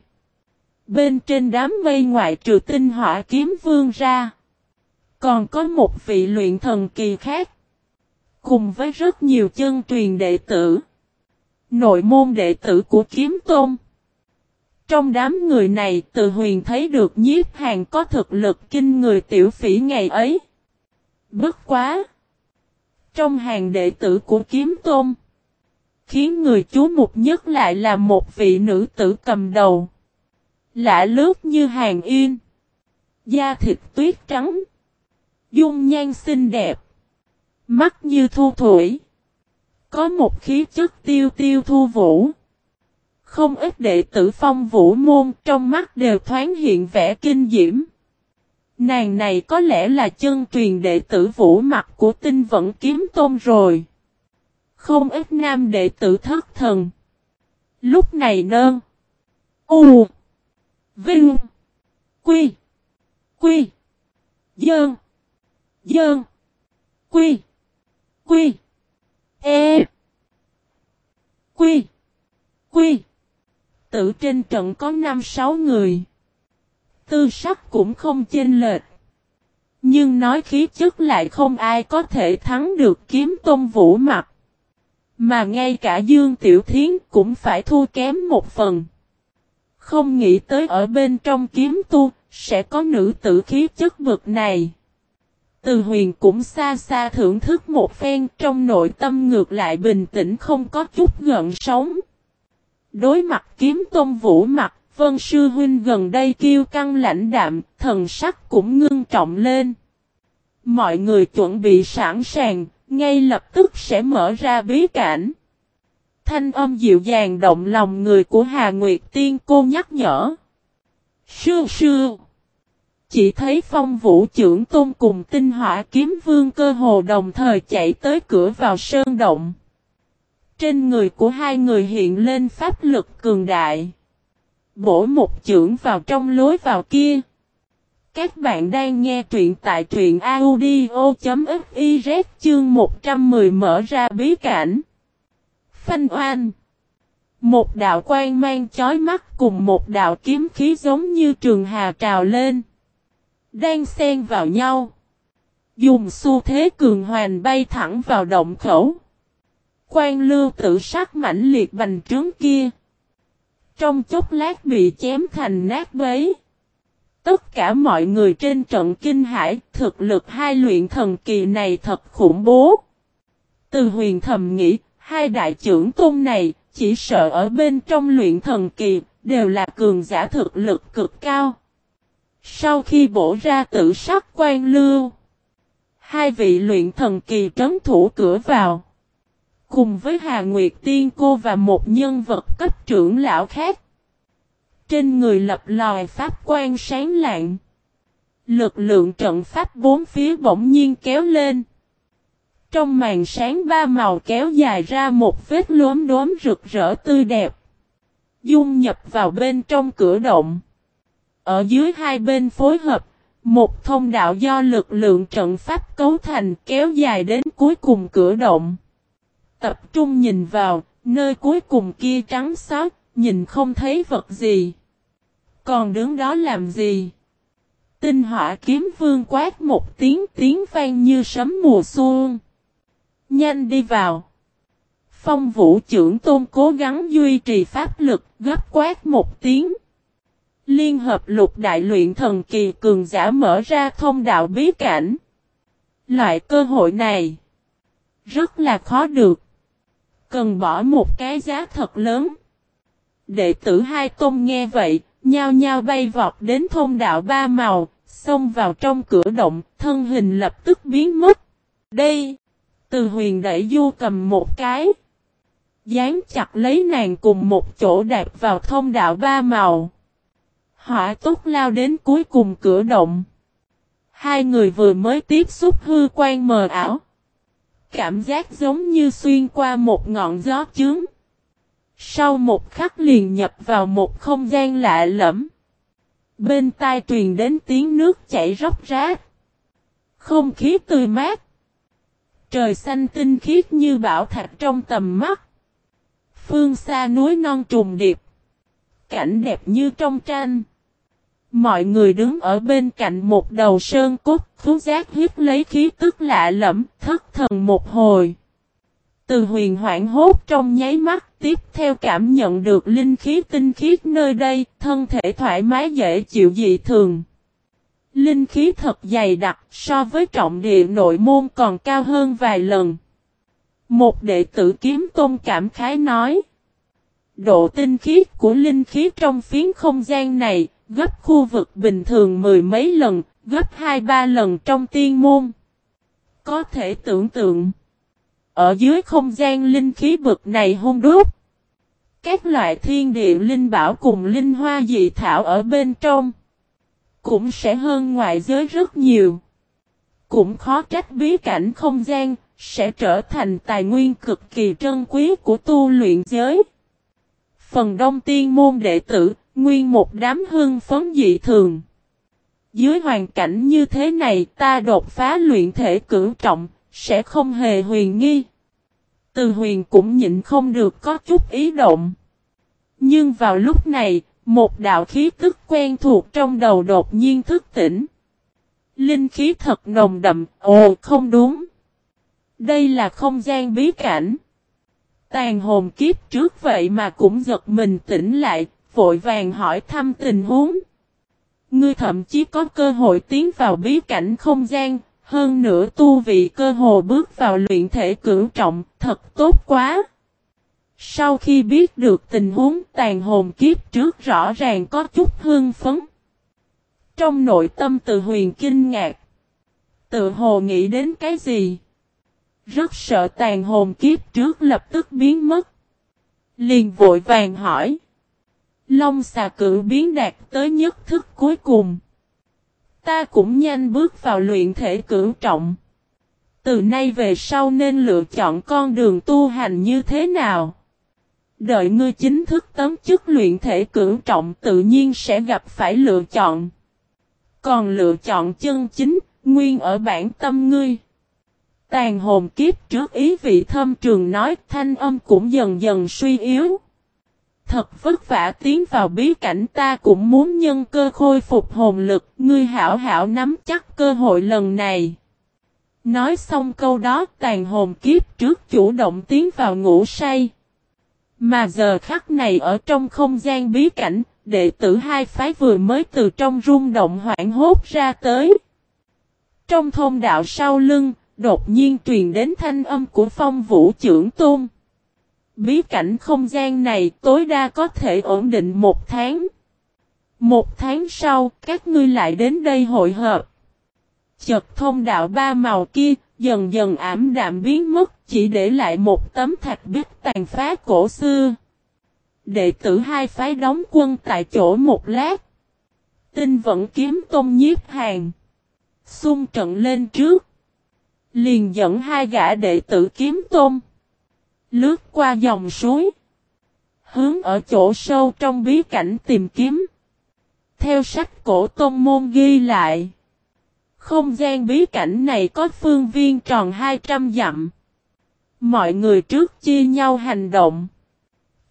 Bên trên đám mây ngoại trừ tinh hỏa kiếm vương ra. Còn có một vị luyện thần kỳ khác. Cùng với rất nhiều chân truyền đệ tử. Nội môn đệ tử của kiếm tôn. Trong đám người này Từ Huyền thấy được Nhiếp Hàn có thực lực kinh người tiểu phỉ ngày ấy. Bất quá. Trong hàng đệ tử của kiếm tôn. Khiến người chú mục nhất lại là một vị nữ tử cầm đầu. Lạ lướt như Hàn Yên. Da thịt tuyết trắng. Dung nhan xinh đẹp. Mắt như thu thủy. Có một khí chất tiêu tiêu thu vũ. Không ít đệ tử Phong Vũ môn trong mắt đều thoáng hiện vẻ kinh diễm. Nàng này có lẽ là chân truyền đệ tử Vũ Mặc của Tinh Vận Kiếm Tôn rồi. Không ít nam đệ tử thất thần. Lúc này Nơn. U. Vinh. Quy. Quy. Dơn. Dơn. Quy. Quy. E. Quy. Quy. Tự trên trận có năm sáu người. Tư sắc cũng không chênh lệch. Nhưng nói khí chất lại không ai có thể thắng được kiếm tôn Vũ Mặc. Mà ngay cả Dương Tiểu Thiến cũng phải thua kém một phần. Không nghĩ tới ở bên trong kiếm tu sẽ có nữ tử khí chất bực này. Từ Huyền cũng xa xa thưởng thức một phen, trong nội tâm ngược lại bình tĩnh không có chút gợn sóng. Đối mặt kiếm tôn Vũ Mặc, Vân Sư Huynh gần đây kiêu căng lãnh đạm, thần sắc cũng ngưng trọng lên. Mọi người chuẩn bị sẵn sàng, ngay lập tức sẽ mở ra bí cảnh. Thanh âm dịu dàng động lòng người của Hà Nguyệt Tiên cô nhắc nhở. Sư sư. Chỉ thấy Phong Vũ trưởng tôn cùng Tinh Hỏa kiếm vương cơ hồ đồng thời chạy tới cửa vào sơn động. Trên người của hai người hiện lên pháp lực cường đại. Bổ một chưởng vào trong lối vào kia. Các bạn đang nghe truyện tại truyện audio chấm fiz chương một trăm mười mở ra bí cảnh. Phanh oan. Một đạo quang mang chói mắt cùng một đạo kiếm khí giống như trường hà trào lên. Đang xen vào nhau. Dùng xu thế cường hoành bay thẳng vào động khẩu. Quang lưu tự sắc mãnh liệt bành trướng kia. Trong chốc lát bị chém thành nát bấy. Tất cả mọi người trên trận kinh hãi, thực lực hai luyện thần kỳ này thật khủng bố. Từ Huyền thầm nghĩ, hai đại trưởng tôn này, chỉ sợ ở bên trong luyện thần kỳ, đều là cường giả thực lực cực cao. Sau khi bổ ra tự sắc quan lưu, hai vị luyện thần kỳ trấn thủ cửa vào. Cùng với Hà Nguyệt Tiên cô và một nhân vật cấp trưởng lão khác. Trên người lập lòi pháp quan sáng lạng. Lực lượng trận pháp bốn phía bỗng nhiên kéo lên. Trong màn sáng ba màu kéo dài ra một vết lốm đốm rực rỡ tươi đẹp. Dung nhập vào bên trong cửa động. Ở dưới hai bên phối hợp, một thông đạo do lực lượng trận pháp cấu thành kéo dài đến cuối cùng cửa động. Tập trung nhìn vào, Nơi cuối cùng kia trắng xóa, nhìn không thấy vật gì. Còn đứng đó làm gì? Tinh hỏa kiếm vương quát một tiếng tiếng vang như sấm mùa xuân. Nhanh đi vào. Phong vũ trưởng tôn cố gắng duy trì pháp lực, gấp quát một tiếng. Liên hợp lục đại luyện thần kỳ cường giả mở ra thông đạo bí cảnh. Loại cơ hội này rất là khó được. Cần bỏ một cái giá thật lớn. Đệ tử hai tôn nghe vậy, nhao nhao bay vọt đến thông đạo ba màu, xông vào trong cửa động, thân hình lập tức biến mất. Đây, Từ Huyền đẩy Du Cầm một cái, dán chặt lấy nàng cùng một chỗ đạp vào thông đạo ba màu. Hỏa tốc lao đến cuối cùng cửa động. Hai người vừa mới tiếp xúc hư quan mờ ảo. Cảm giác giống như xuyên qua một ngọn gió chướng. Sau một khắc liền nhập vào một không gian lạ lẫm. Bên tai truyền đến tiếng nước chảy róc rách. Không khí tươi mát. Trời xanh tinh khiết như bảo thạch trong tầm mắt. Phương xa núi non trùng điệp. Cảnh đẹp như trong tranh. Mọi người đứng ở bên cạnh một đầu sơn cốt, thú giác hiếp lấy khí tức lạ lẫm, thất thần một hồi. Từ Huyền hoảng hốt trong nháy mắt, tiếp theo cảm nhận được linh khí tinh khiết nơi đây, thân thể thoải mái dễ chịu dị thường. Linh khí thật dày đặc, so với trọng địa nội môn còn cao hơn vài lần. Một đệ tử kiếm tôn cảm khái nói. Độ tinh khiết của linh khí trong phiến không gian này, gấp khu vực bình thường mười mấy lần, gấp hai ba lần trong tiên môn. Có thể tưởng tượng. Ở dưới không gian linh khí bực này hung đúc. Các loại thiên địa linh bảo cùng linh hoa dị thảo ở bên trong. Cũng sẽ hơn ngoại giới rất nhiều. Cũng khó trách bí cảnh không gian, sẽ trở thành tài nguyên cực kỳ trân quý của tu luyện giới. Phần đông tiên môn đệ tử, nguyên một đám hưng phấn dị thường. Dưới hoàn cảnh như thế này ta đột phá luyện thể cửu trọng, sẽ không hề huyền nghi. Từ Huyền cũng nhịn không được có chút ý động. Nhưng vào lúc này, một đạo khí tức quen thuộc trong đầu đột nhiên thức tỉnh. Linh khí thật nồng đậm, ồ không đúng. Đây là không gian bí cảnh. Tàn hồn kiếp trước vậy mà cũng giật mình tỉnh lại, vội vàng hỏi thăm tình huống. Ngươi thậm chí có cơ hội tiến vào bí cảnh không gian, hơn nữa tu vị cơ hồ bước vào luyện thể cửu trọng, thật tốt quá. Sau khi biết được tình huống tàn hồn kiếp trước rõ ràng có chút hưng phấn. Trong nội tâm Từ Huyền kinh ngạc. Tự hồ nghĩ đến cái gì? Rất sợ tàn hồn kiếp trước lập tức biến mất. Liền vội vàng hỏi. Long xà cự biến đạt tới nhất thức cuối cùng. Ta cũng nhanh bước vào luyện thể cửu trọng. Từ nay về sau nên lựa chọn con đường tu hành như thế nào? Đợi ngươi chính thức tấm chức luyện thể cửu trọng tự nhiên sẽ gặp phải lựa chọn. Còn lựa chọn chân chính, nguyên ở bản tâm ngươi. Tàn hồn kiếp trước ý vị thâm trường nói thanh âm cũng dần dần suy yếu. Thật vất vả tiến vào bí cảnh ta cũng muốn nhân cơ khôi phục hồn lực, ngươi hảo hảo nắm chắc cơ hội lần này. Nói xong câu đó tàn hồn kiếp trước chủ động tiến vào ngủ say. Mà giờ khắc này ở trong không gian bí cảnh, đệ tử hai phái vừa mới từ trong rung động hoảng hốt ra tới. Trong thông đạo sau lưng, đột nhiên truyền đến thanh âm của Phong Vũ trưởng tôn. Bí cảnh không gian này tối đa có thể ổn định một tháng. Một tháng sau, các ngươi lại đến đây hội hợp. Chợt thông đạo ba màu kia, dần dần ảm đạm biến mất, chỉ để lại một tấm thạch bích tàn phá cổ xưa. Đệ tử hai phái đóng quân tại chỗ một lát. Tinh vẫn kiếm tôn nhiếp hàng. Xung trận lên trước. Liền dẫn hai gã đệ tử kiếm tôn. Lướt qua dòng suối. Hướng ở chỗ sâu trong bí cảnh tìm kiếm. Theo sách cổ tôn môn ghi lại. Không gian bí cảnh này có phương viên tròn hai trăm dặm. Mọi người trước chia nhau hành động.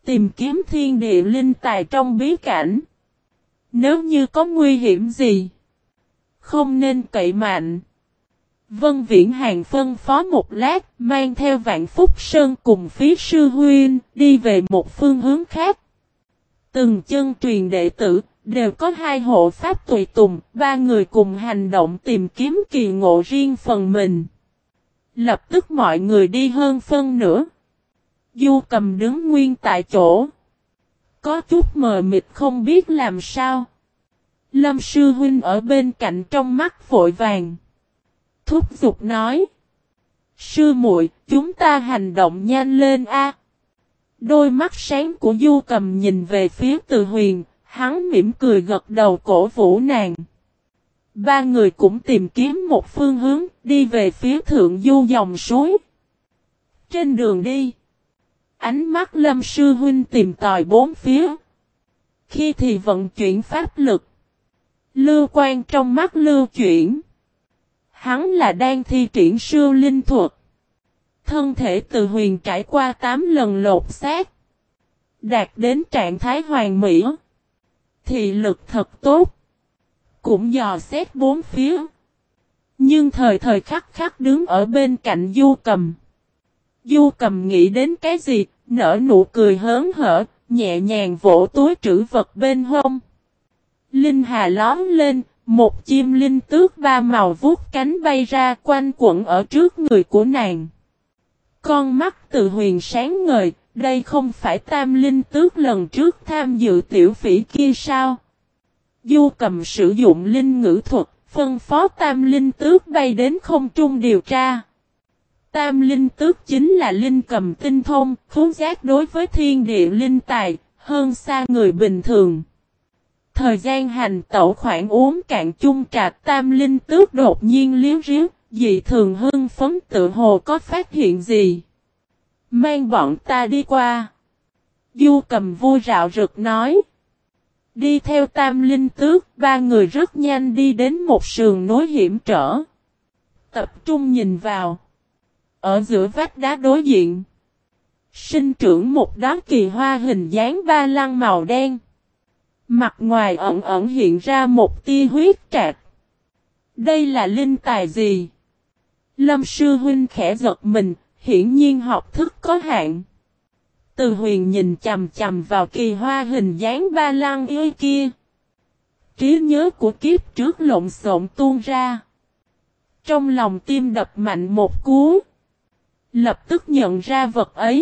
Tìm kiếm thiên địa linh tài trong bí cảnh. Nếu như có nguy hiểm gì, không nên cậy mạnh. Vân Viễn Hàng phân phó một lát, mang theo Vạn Phúc Sơn cùng Phí Sư Huynh, đi về một phương hướng khác. Từng chân truyền đệ tử, đều có hai hộ pháp tùy tùng, ba người cùng hành động tìm kiếm kỳ ngộ riêng phần mình. Lập tức mọi người đi hơn phân nữa. Du Cầm đứng nguyên tại chỗ. Có chút mờ mịt không biết làm sao. Lâm Sư Huynh ở bên cạnh trong mắt vội vàng. Thúc giục nói. Sư muội, chúng ta hành động nhanh lên a. Đôi mắt sáng của Du Cầm nhìn về phía Từ Huyền, hắn mỉm cười gật đầu cổ vũ nàng. Ba người cũng tìm kiếm một phương hướng, đi về phía thượng du dòng suối. Trên đường đi, ánh mắt Lâm Sư Huynh tìm tòi bốn phía. Khi thì vận chuyển pháp lực, lưu quan trong mắt lưu chuyển. Hắn là đang thi triển siêu linh thuật. Thân thể Từ Huyền trải qua tám lần lột xác, đạt đến trạng thái hoàn mỹ. Thị lực thật tốt. Cũng dò xét bốn phía. Nhưng thời thời khắc khắc đứng ở bên cạnh Du Cầm. Du Cầm nghĩ đến cái gì, nở nụ cười hớn hở, nhẹ nhàng vỗ túi trữ vật bên hông. Linh hà lóm lên, một chim linh tước ba màu vuốt cánh bay ra quanh quẩn ở trước người của nàng. Con mắt Từ Huyền sáng ngời, đây không phải Tam Linh Tước lần trước tham dự tiểu phỉ kia sao? Du Cầm sử dụng linh ngữ thuật, phân phó Tam Linh Tước bay đến không trung điều tra. Tam Linh Tước chính là linh cầm tinh thông, khứu giác đối với thiên địa linh tài, hơn xa người bình thường. Thời gian hành tẩu khoảng uống cạn chung trà, Tam Linh Tước đột nhiên liếu riếu, dị thường hưng phấn tự hồ có phát hiện gì. Mang bọn ta đi qua. Du Cầm vui rạo rực nói. Đi theo Tam Linh Tước, ba người rất nhanh đi đến một sườn núi hiểm trở. Tập trung nhìn vào. Ở giữa vách đá đối diện, sinh trưởng một đóa kỳ hoa hình dáng ba lăng màu đen. Mặt ngoài ẩn ẩn hiện ra một tia huyết trạc. Đây là linh tài gì? Lâm Sư Huynh khẽ giật mình, hiển nhiên học thức có hạn. Từ Huyền nhìn chầm chầm vào kỳ hoa hình dáng ba lăng y kia. Trí nhớ của kiếp trước lộn xộn tuôn ra. Trong lòng tim đập mạnh một cú. Lập tức nhận ra vật ấy.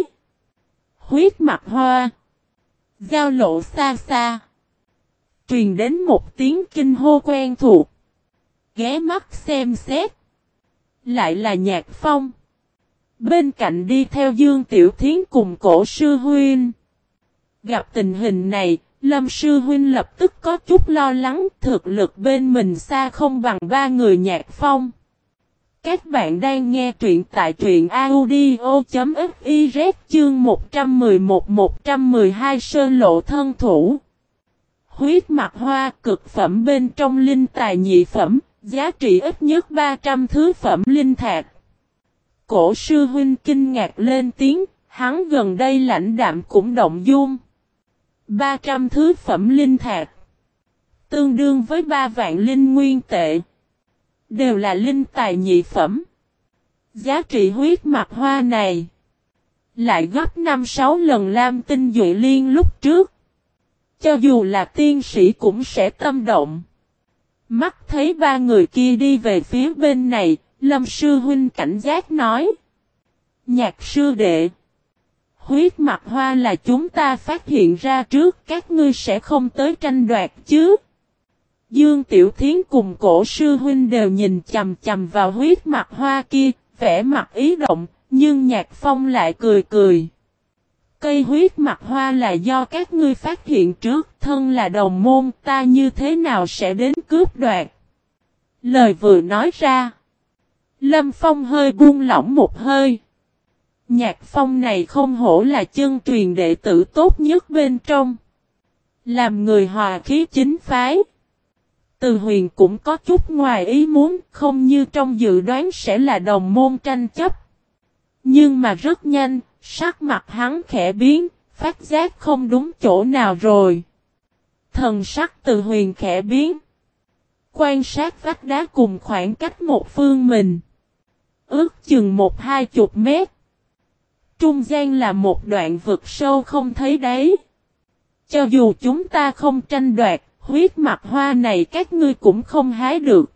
Huyết mặt hoa. Giao lộ xa xa. Truyền đến một tiếng kinh hô quen thuộc. Ghé mắt xem xét. Lại là Nhạc Phong. Bên cạnh đi theo Dương Tiểu Thiến cùng Cổ Sư Huynh. Gặp tình hình này, Lâm Sư Huynh lập tức có chút lo lắng, thực lực bên mình xa không bằng ba người Nhạc Phong. Các bạn đang nghe truyện tại truyện audio.fiz chương một trăm mười một một trăm mười hai Sơn Lộ Thân Thủ. Huyết mặt hoa cực phẩm bên trong linh tài nhị phẩm, giá trị ít nhất ba trăm thứ phẩm linh thạch. Cổ Sư Huynh kinh ngạc lên tiếng, hắn gần đây lãnh đạm cũng động dung. ba trăm thứ phẩm linh thạch, tương đương với ba vạn linh nguyên tệ. Đều là linh tài nhị phẩm. Giá trị huyết mặt hoa này lại gấp năm sáu lần Lam Tinh Duệ Liên lúc trước. Cho dù là tiên sĩ cũng sẽ tâm động. Mắt thấy ba người kia đi về phía bên này, Lâm Sư Huynh cảnh giác nói. Nhạc sư đệ, huyết mặt hoa là chúng ta phát hiện ra trước, các ngươi sẽ không tới tranh đoạt chứ? Dương Tiểu Thiến cùng Cổ Sư Huynh đều nhìn chầm chầm vào huyết mặt hoa kia, vẻ mặt ý động, nhưng Nhạc Phong lại cười cười. Cây huyết mặt hoa là do các ngươi phát hiện trước, thân là đồng môn, ta như thế nào sẽ đến cướp đoạt? Lời vừa nói ra, Lâm Phong hơi buông lỏng một hơi. Nhạc Phong này không hổ là chân truyền đệ tử tốt nhất bên trong. Làm người hòa khí chính phái. Từ Huyền cũng có chút ngoài ý muốn, không như trong dự đoán sẽ là đồng môn tranh chấp. Nhưng mà rất nhanh, sắc mặt hắn khẽ biến, phát giác không đúng chỗ nào rồi. Thần sắc Từ Huyền khẽ biến. Quan sát vách đá cùng khoảng cách một phương mình. Ước chừng một hai chục mét. Trung gian là một đoạn vực sâu không thấy đáy. Cho dù chúng ta không tranh đoạt, huyết mạch hoa này các ngươi cũng không hái được.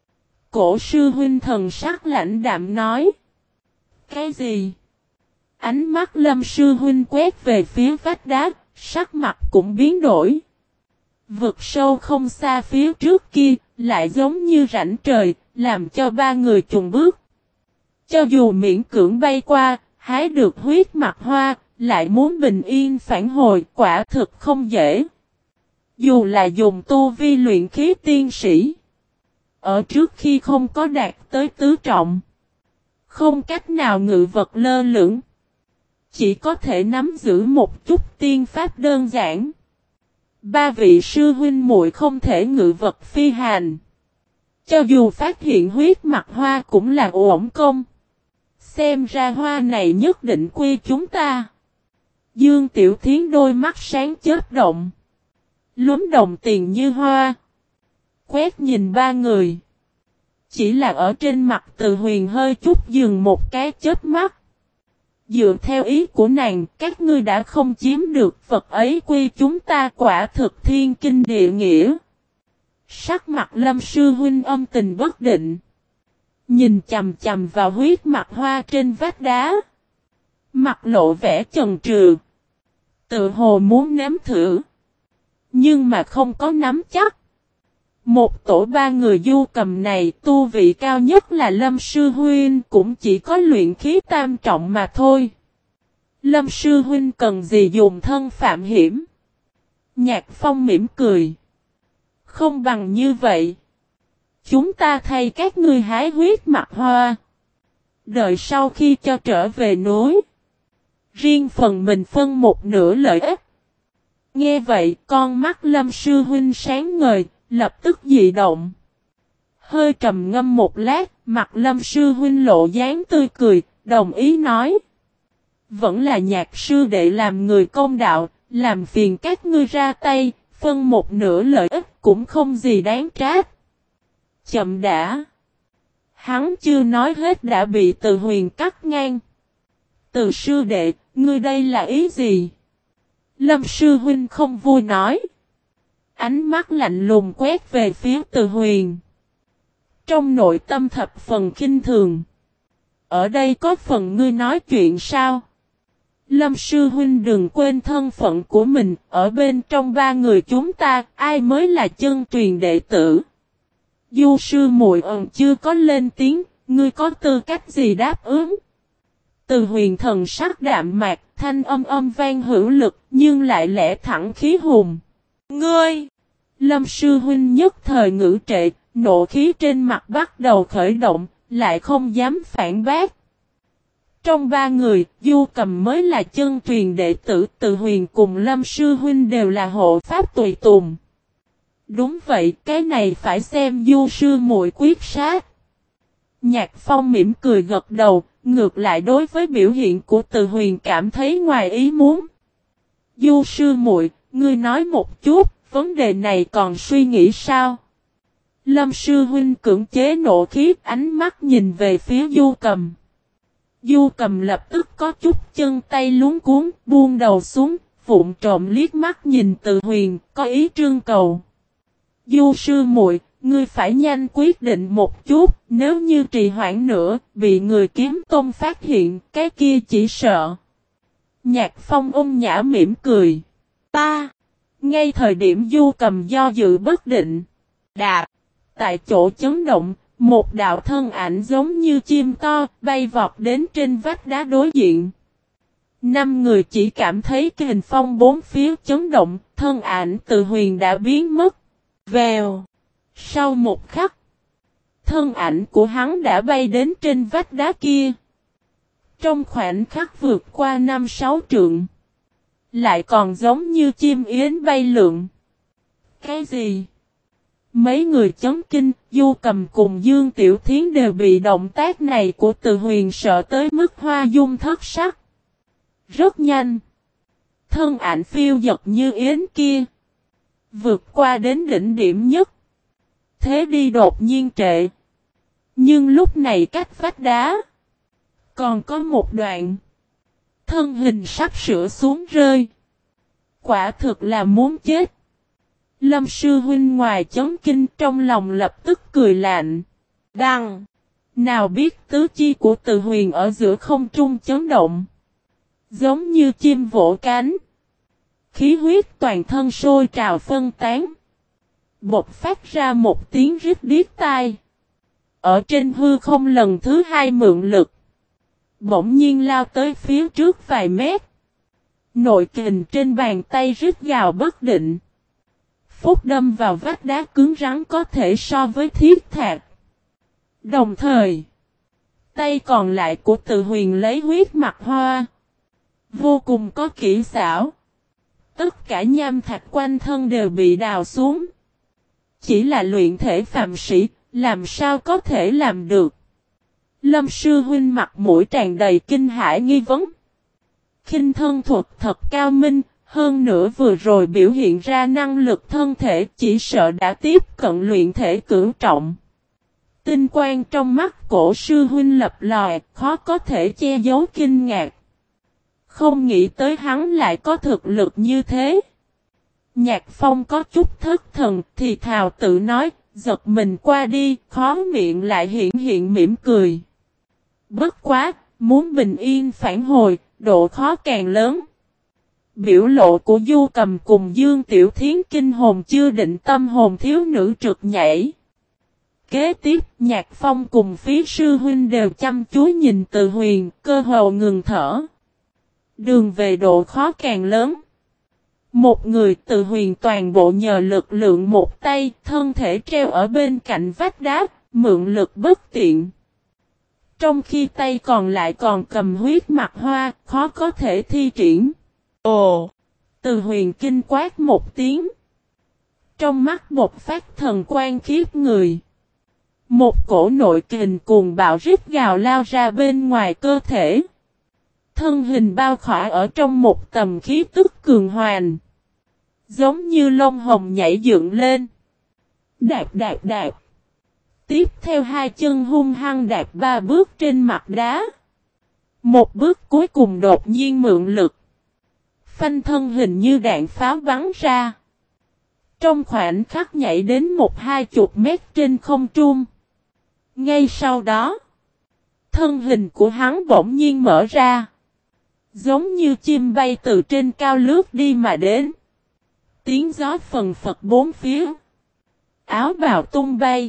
Cổ sư huynh thần sắc lãnh đạm nói. Cái gì? Ánh mắt Lâm sư huynh quét về phía vách đá, sắc mặt cũng biến đổi. Vực sâu không xa phía trước kia, lại giống như rãnh trời, làm cho ba người chùng bước. Cho dù miễn cưỡng bay qua, hái được huyết mạch hoa, lại muốn bình yên phản hồi, quả thực không dễ. Dù là dùng tu vi luyện khí tiên sĩ, ở trước khi không có đạt tới tứ trọng, không cách nào ngự vật lơ lửng, chỉ có thể nắm giữ một chút tiên pháp đơn giản. Ba vị sư huynh muội không thể ngự vật phi hành. Cho dù phát hiện huyết mạch hoa cũng là uổng công. Xem ra hoa này nhất định quy chúng ta. Dương Tiểu Thiến đôi mắt sáng chớp động. Lúm đồng tiền như hoa. Quét nhìn ba người. Chỉ là ở trên mặt Từ Huyền hơi chút dừng một cái chớp mắt. Dựa theo ý của nàng, các ngươi đã không chiếm được vật ấy quy chúng ta, quả thực thiên kinh địa nghĩa. Sắc mặt Lâm sư huynh âm tình bất định. Nhìn chầm chầm vào huyết mạch hoa trên vách đá. Mặt lộ vẻ chần chừ. Tự hồ muốn nếm thử. Nhưng mà không có nắm chắc. Một tổ ba người du cầm này, tu vị cao nhất là Lâm sư huynh, cũng chỉ có luyện khí tam trọng mà thôi. Lâm sư huynh cần gì dùng thân phạm hiểm? Nhạc Phong mỉm cười. Không bằng như vậy. Chúng ta thay các ngươi hái huyết mạch hoa. Đợi sau khi cho trở về núi. Riêng phần mình phân một nửa lợi ích. Nghe vậy, con mắt Lâm sư huynh sáng ngời, lập tức dị động. Hơi trầm ngâm một lát, mặt Lâm sư huynh lộ dáng tươi cười, đồng ý nói. Vẫn là Nhạc sư đệ làm người công đạo, làm phiền các ngươi ra tay, phân một nửa lợi ích cũng không gì đáng trách. Chậm đã. Hắn chưa nói hết đã bị Từ Huyền cắt ngang. Từ sư đệ, ngươi đây là ý gì? Lâm sư huynh không vui nói. Ánh mắt lạnh lùng quét về phía Từ Huyền. Trong nội tâm thập phần khinh thường. Ở đây có phần ngươi nói chuyện sao? Lâm sư huynh đừng quên thân phận của mình. Ở bên trong ba người chúng ta, ai mới là chân truyền đệ tử? Du sư muội ẩn chưa có lên tiếng, ngươi có tư cách gì đáp ứng? Từ Huyền thần sắc đạm mạc, thanh âm âm vang hữu lực, nhưng lại lẽ thẳng khí hùng. Ngươi! Lâm sư huynh nhất thời ngữ trệ, nộ khí trên mặt bắt đầu khởi động, lại không dám phản bác. Trong ba người, Du Cầm mới là chân truyền đệ tử, Từ Huyền cùng Lâm sư huynh đều là hộ pháp tùy tùng. Đúng vậy, cái này phải xem Du sư muội quyết sát. Nhạc Phong mỉm cười gật đầu, ngược lại đối với biểu hiện của Từ Huyền cảm thấy ngoài ý muốn. Du sư muội, ngươi nói một chút, vấn đề này còn suy nghĩ sao? Lâm sư huynh cưỡng chế nộ khí, ánh mắt nhìn về phía Du Cầm. Du Cầm lập tức có chút chân tay luống cuốn, buông đầu xuống, vụng trộm liếc mắt nhìn Từ Huyền, có ý trương cầu. Du sư muội, ngươi phải nhanh quyết định một chút, nếu như trì hoãn nữa, bị người kiếm tôn phát hiện, cái kia chỉ sợ. Nhạc Phong ôn nhã mỉm cười. Ta! Ngay thời điểm Du Cầm do dự bất định. Đạp! Tại chỗ chấn động, một đạo thân ảnh giống như chim to, bay vọt đến trên vách đá đối diện. Năm người chỉ cảm thấy kình phong bốn phía chấn động, thân ảnh Từ Huyền đã biến mất. Vèo! Sau một khắc, thân ảnh của hắn đã bay đến trên vách đá kia. Trong khoảnh khắc vượt qua năm sáu trượng, lại còn giống như chim yến bay lượn. Cái gì? Mấy người chấn kinh, Du Cầm cùng Dương Tiểu Thiến đều bị động tác này của Từ Huyền sợ tới mức hoa dung thất sắc. Rất nhanh, thân ảnh phiêu dật như yến kia. Vượt qua đến đỉnh điểm nhất. Thế đi đột nhiên trệ. Nhưng lúc này cách vách đá. Còn có một đoạn. Thân hình sắp sửa xuống rơi. Quả thực là muốn chết. Lâm sư huynh ngoài chấn kinh trong lòng lập tức cười lạnh. Đăng. Nào biết tứ chi của Từ Huyền ở giữa không trung chấn động. Giống như chim vỗ cánh. Khí huyết toàn thân sôi trào phân tán. Bột phát ra một tiếng rít điếc tai. Ở trên hư không lần thứ hai mượn lực. Bỗng nhiên lao tới phía trước vài mét. Nội kình trên bàn tay rít gào bất định. Phúc đâm vào vách đá cứng rắn có thể so với thiết thạch. Đồng thời, tay còn lại của Từ Huyền lấy huyết mặt hoa. Vô cùng có kỹ xảo. Tất cả nham thạch quanh thân đều bị đào xuống. Chỉ là luyện thể phàm sĩ, làm sao có thể làm được. Lâm sư huynh mặt mũi tràn đầy kinh hãi nghi vấn. Khinh thân thuật thật cao minh, hơn nữa vừa rồi biểu hiện ra năng lực thân thể chỉ sợ đã tiếp cận luyện thể cửu trọng. Tinh quang trong mắt cổ sư huynh lập lòi, khó có thể che giấu kinh ngạc. Không nghĩ tới hắn lại có thực lực như thế. Nhạc Phong có chút thất thần thì thào tự nói, giật mình qua đi, khó miệng lại hiện hiện mỉm cười. Bất quá, muốn bình yên phản hồi, độ khó càng lớn. Biểu lộ của Du Cầm cùng Dương Tiểu Thiến kinh hồn chưa định tâm hồn thiếu nữ trực nhảy. Kế tiếp, Nhạc Phong cùng phí sư huynh đều chăm chú nhìn Từ Huyền, cơ hồ ngừng thở. Đường về độ khó càng lớn. Một người Từ Huyền toàn bộ nhờ lực lượng một tay, thân thể treo ở bên cạnh vách đá, mượn lực bất tiện. Trong khi tay còn lại còn cầm huyết mặt hoa, khó có thể thi triển. Ồ! Từ Huyền kinh quát một tiếng. Trong mắt bộc phát thần quan khiếp người. Một cổ nội kình cuồng bạo rít gào lao ra bên ngoài cơ thể. Thân hình bao khỏa ở trong một tầm khí tức cường hoành. Giống như lông hồng nhảy dựng lên. Đạp đạp đạp. Tiếp theo hai chân hung hăng đạp ba bước trên mặt đá. Một bước cuối cùng đột nhiên mượn lực. Phanh thân hình như đạn pháo bắn ra. Trong khoảnh khắc nhảy đến một hai chục mét trên không trung. Ngay sau đó, thân hình của hắn bỗng nhiên mở ra. Giống như chim bay từ trên cao lướt đi mà đến. Tiếng gió phần phật bốn phía. Áo bào tung bay.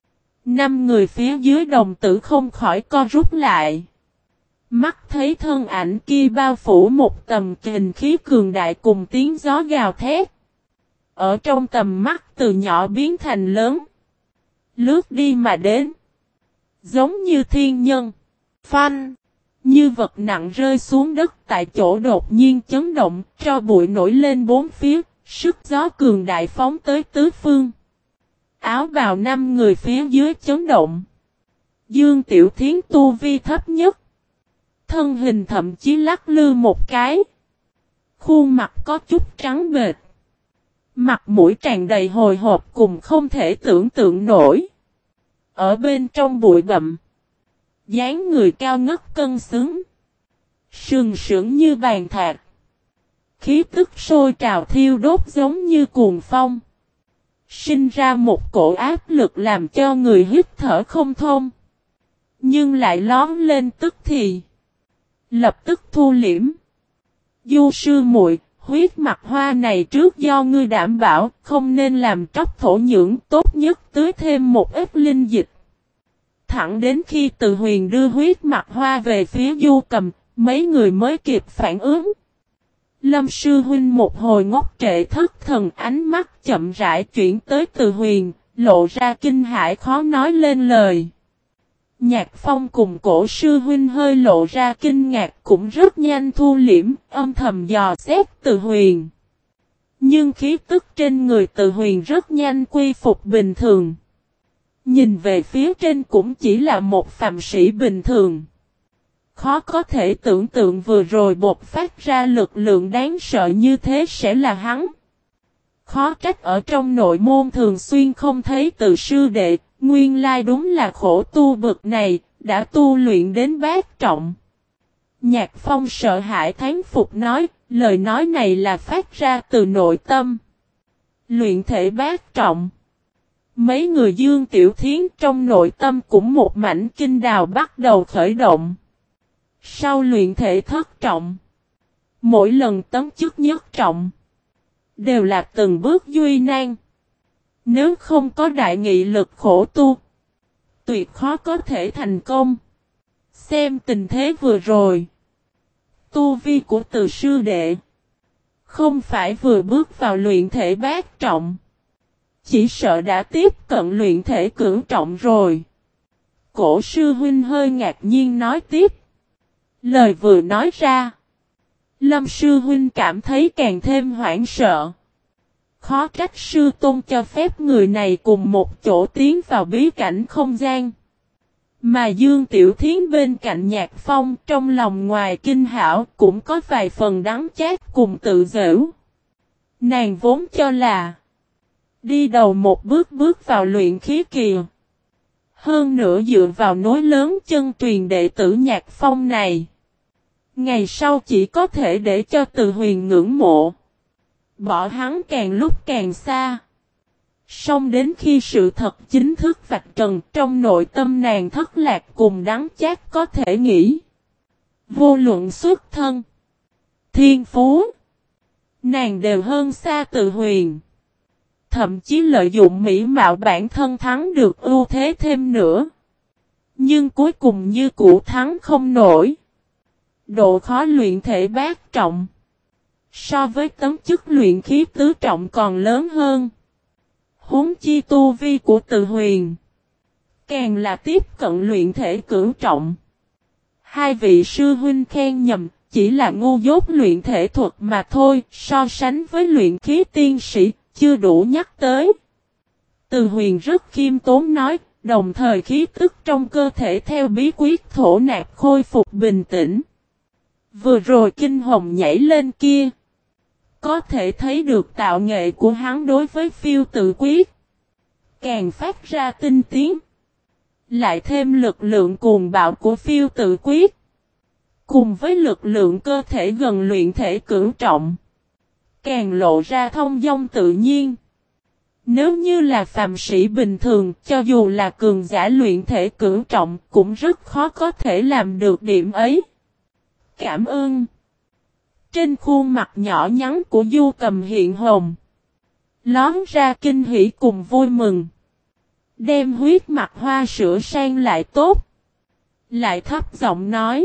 Năm người phía dưới đồng tử không khỏi co rút lại. Mắt thấy thân ảnh kia bao phủ một tầm kình khí cường đại cùng tiếng gió gào thét. Ở trong tầm mắt từ nhỏ biến thành lớn. Lướt đi mà đến. Giống như thiên nhân. Phanh. Như vật nặng rơi xuống đất tại chỗ đột nhiên chấn động. Tro bụi nổi lên bốn phía. Sức gió cường đại phóng tới tứ phương. Áo bào năm người phía dưới chấn động. Dương Tiểu Thiến tu vi thấp nhất. Thân hình thậm chí lắc lư một cái. Khuôn mặt có chút trắng bệch. Mặt mũi tràn đầy hồi hộp cùng không thể tưởng tượng nổi. Ở bên trong bụi bặm. Dáng người cao ngất cân xứng. Sừng sững như bàn thạch. Khí tức sôi trào thiêu đốt giống như cuồng phong. Sinh ra một cổ áp lực làm cho người hít thở không thông. Nhưng lại lón lên tức thì. Lập tức thu liễm. Du sư muội, huyết mặt hoa này trước do ngươi đảm bảo, không nên làm tróc thổ nhưỡng, tốt nhất tưới thêm một ít linh dịch. Thẳng đến khi Từ Huyền đưa huyết mặt hoa về phía Du Cầm, mấy người mới kịp phản ứng. Lâm sư huynh một hồi ngốc trệ thất thần, ánh mắt chậm rãi chuyển tới Từ Huyền, lộ ra kinh hãi khó nói lên lời. Nhạc Phong cùng cổ sư huynh hơi lộ ra kinh ngạc cũng rất nhanh thu liễm, âm thầm dò xét Từ Huyền. Nhưng khí tức trên người Từ Huyền rất nhanh quy phục bình thường. Nhìn về phía trên cũng chỉ là một phàm sĩ bình thường. Khó có thể tưởng tượng vừa rồi bộc phát ra lực lượng đáng sợ như thế sẽ là hắn. Khó trách ở trong nội môn thường xuyên không thấy từ sư đệ, nguyên lai đúng là khổ tu bực này, đã tu luyện đến bát trọng. Nhạc Phong sợ hãi thán phục nói, lời nói này là phát ra từ nội tâm. Luyện thể bát trọng. Mấy người Dương Tiểu Thiến trong nội tâm cũng một mảnh kinh đào bắt đầu khởi động. Sau luyện thể thất trọng, mỗi lần tấn chức nhất trọng, đều là từng bước duy nan. Nếu không có đại nghị lực khổ tu, tuyệt khó có thể thành công. Xem tình thế vừa rồi, tu vi của từ sư đệ, không phải vừa bước vào luyện thể bát trọng, chỉ sợ đã tiếp cận luyện thể cửu trọng rồi. Cổ sư huynh hơi ngạc nhiên nói tiếp. Lời vừa nói ra, Lâm sư huynh cảm thấy càng thêm hoảng sợ. Khó trách sư tôn cho phép người này cùng một chỗ tiến vào bí cảnh không gian. Mà Dương Tiểu Thiến bên cạnh Nhạc Phong trong lòng ngoài kinh hãi cũng có vài phần đắng chát cùng tự giễu. Nàng vốn cho là đi đầu một bước bước vào luyện khí kỳ. Hơn nữa dựa vào nối lớn chân truyền đệ tử Nhạc Phong này, ngày sau chỉ có thể để cho Từ Huyền ngưỡng mộ. Bỏ hắn càng lúc càng xa. Song đến khi sự thật chính thức vạch trần trong nội tâm nàng thất lạc cùng đắng chát có thể nghĩ. Vô luận xuất thân, thiên phú, nàng đều hơn xa Từ Huyền. Thậm chí lợi dụng mỹ mạo bản thân thắng được ưu thế thêm nữa. Nhưng cuối cùng như cũ thắng không nổi. Độ khó luyện thể bát trọng, so với tấn chức luyện khí tứ trọng còn lớn hơn. Huống chi tu vi của Từ Huyền, càng là tiếp cận luyện thể cửu trọng. Hai vị sư huynh khen nhầm, chỉ là ngu dốt luyện thể thuật mà thôi, so sánh với luyện khí tiên sĩ, chưa đủ nhắc tới. Từ Huyền rất khiêm tốn nói, đồng thời khí tức trong cơ thể theo bí quyết thổ nạp khôi phục bình tĩnh. Vừa rồi kinh hồng nhảy lên kia, có thể thấy được tạo nghệ của hắn đối với phiêu tự quyết, càng phát ra tinh tiến. Lại thêm lực lượng cuồng bạo của phiêu tự quyết, cùng với lực lượng cơ thể gần luyện thể cửu trọng, càng lộ ra thông dong tự nhiên. Nếu như là phàm sĩ bình thường, cho dù là cường giả luyện thể cửu trọng, cũng rất khó có thể làm được điểm ấy. Cảm ơn. Trên khuôn mặt nhỏ nhắn của Du Cầm hiện hồng, lón ra kinh hỉ cùng vui mừng. Đem huyết mặt hoa sữa sang lại tốt. Lại thấp giọng nói,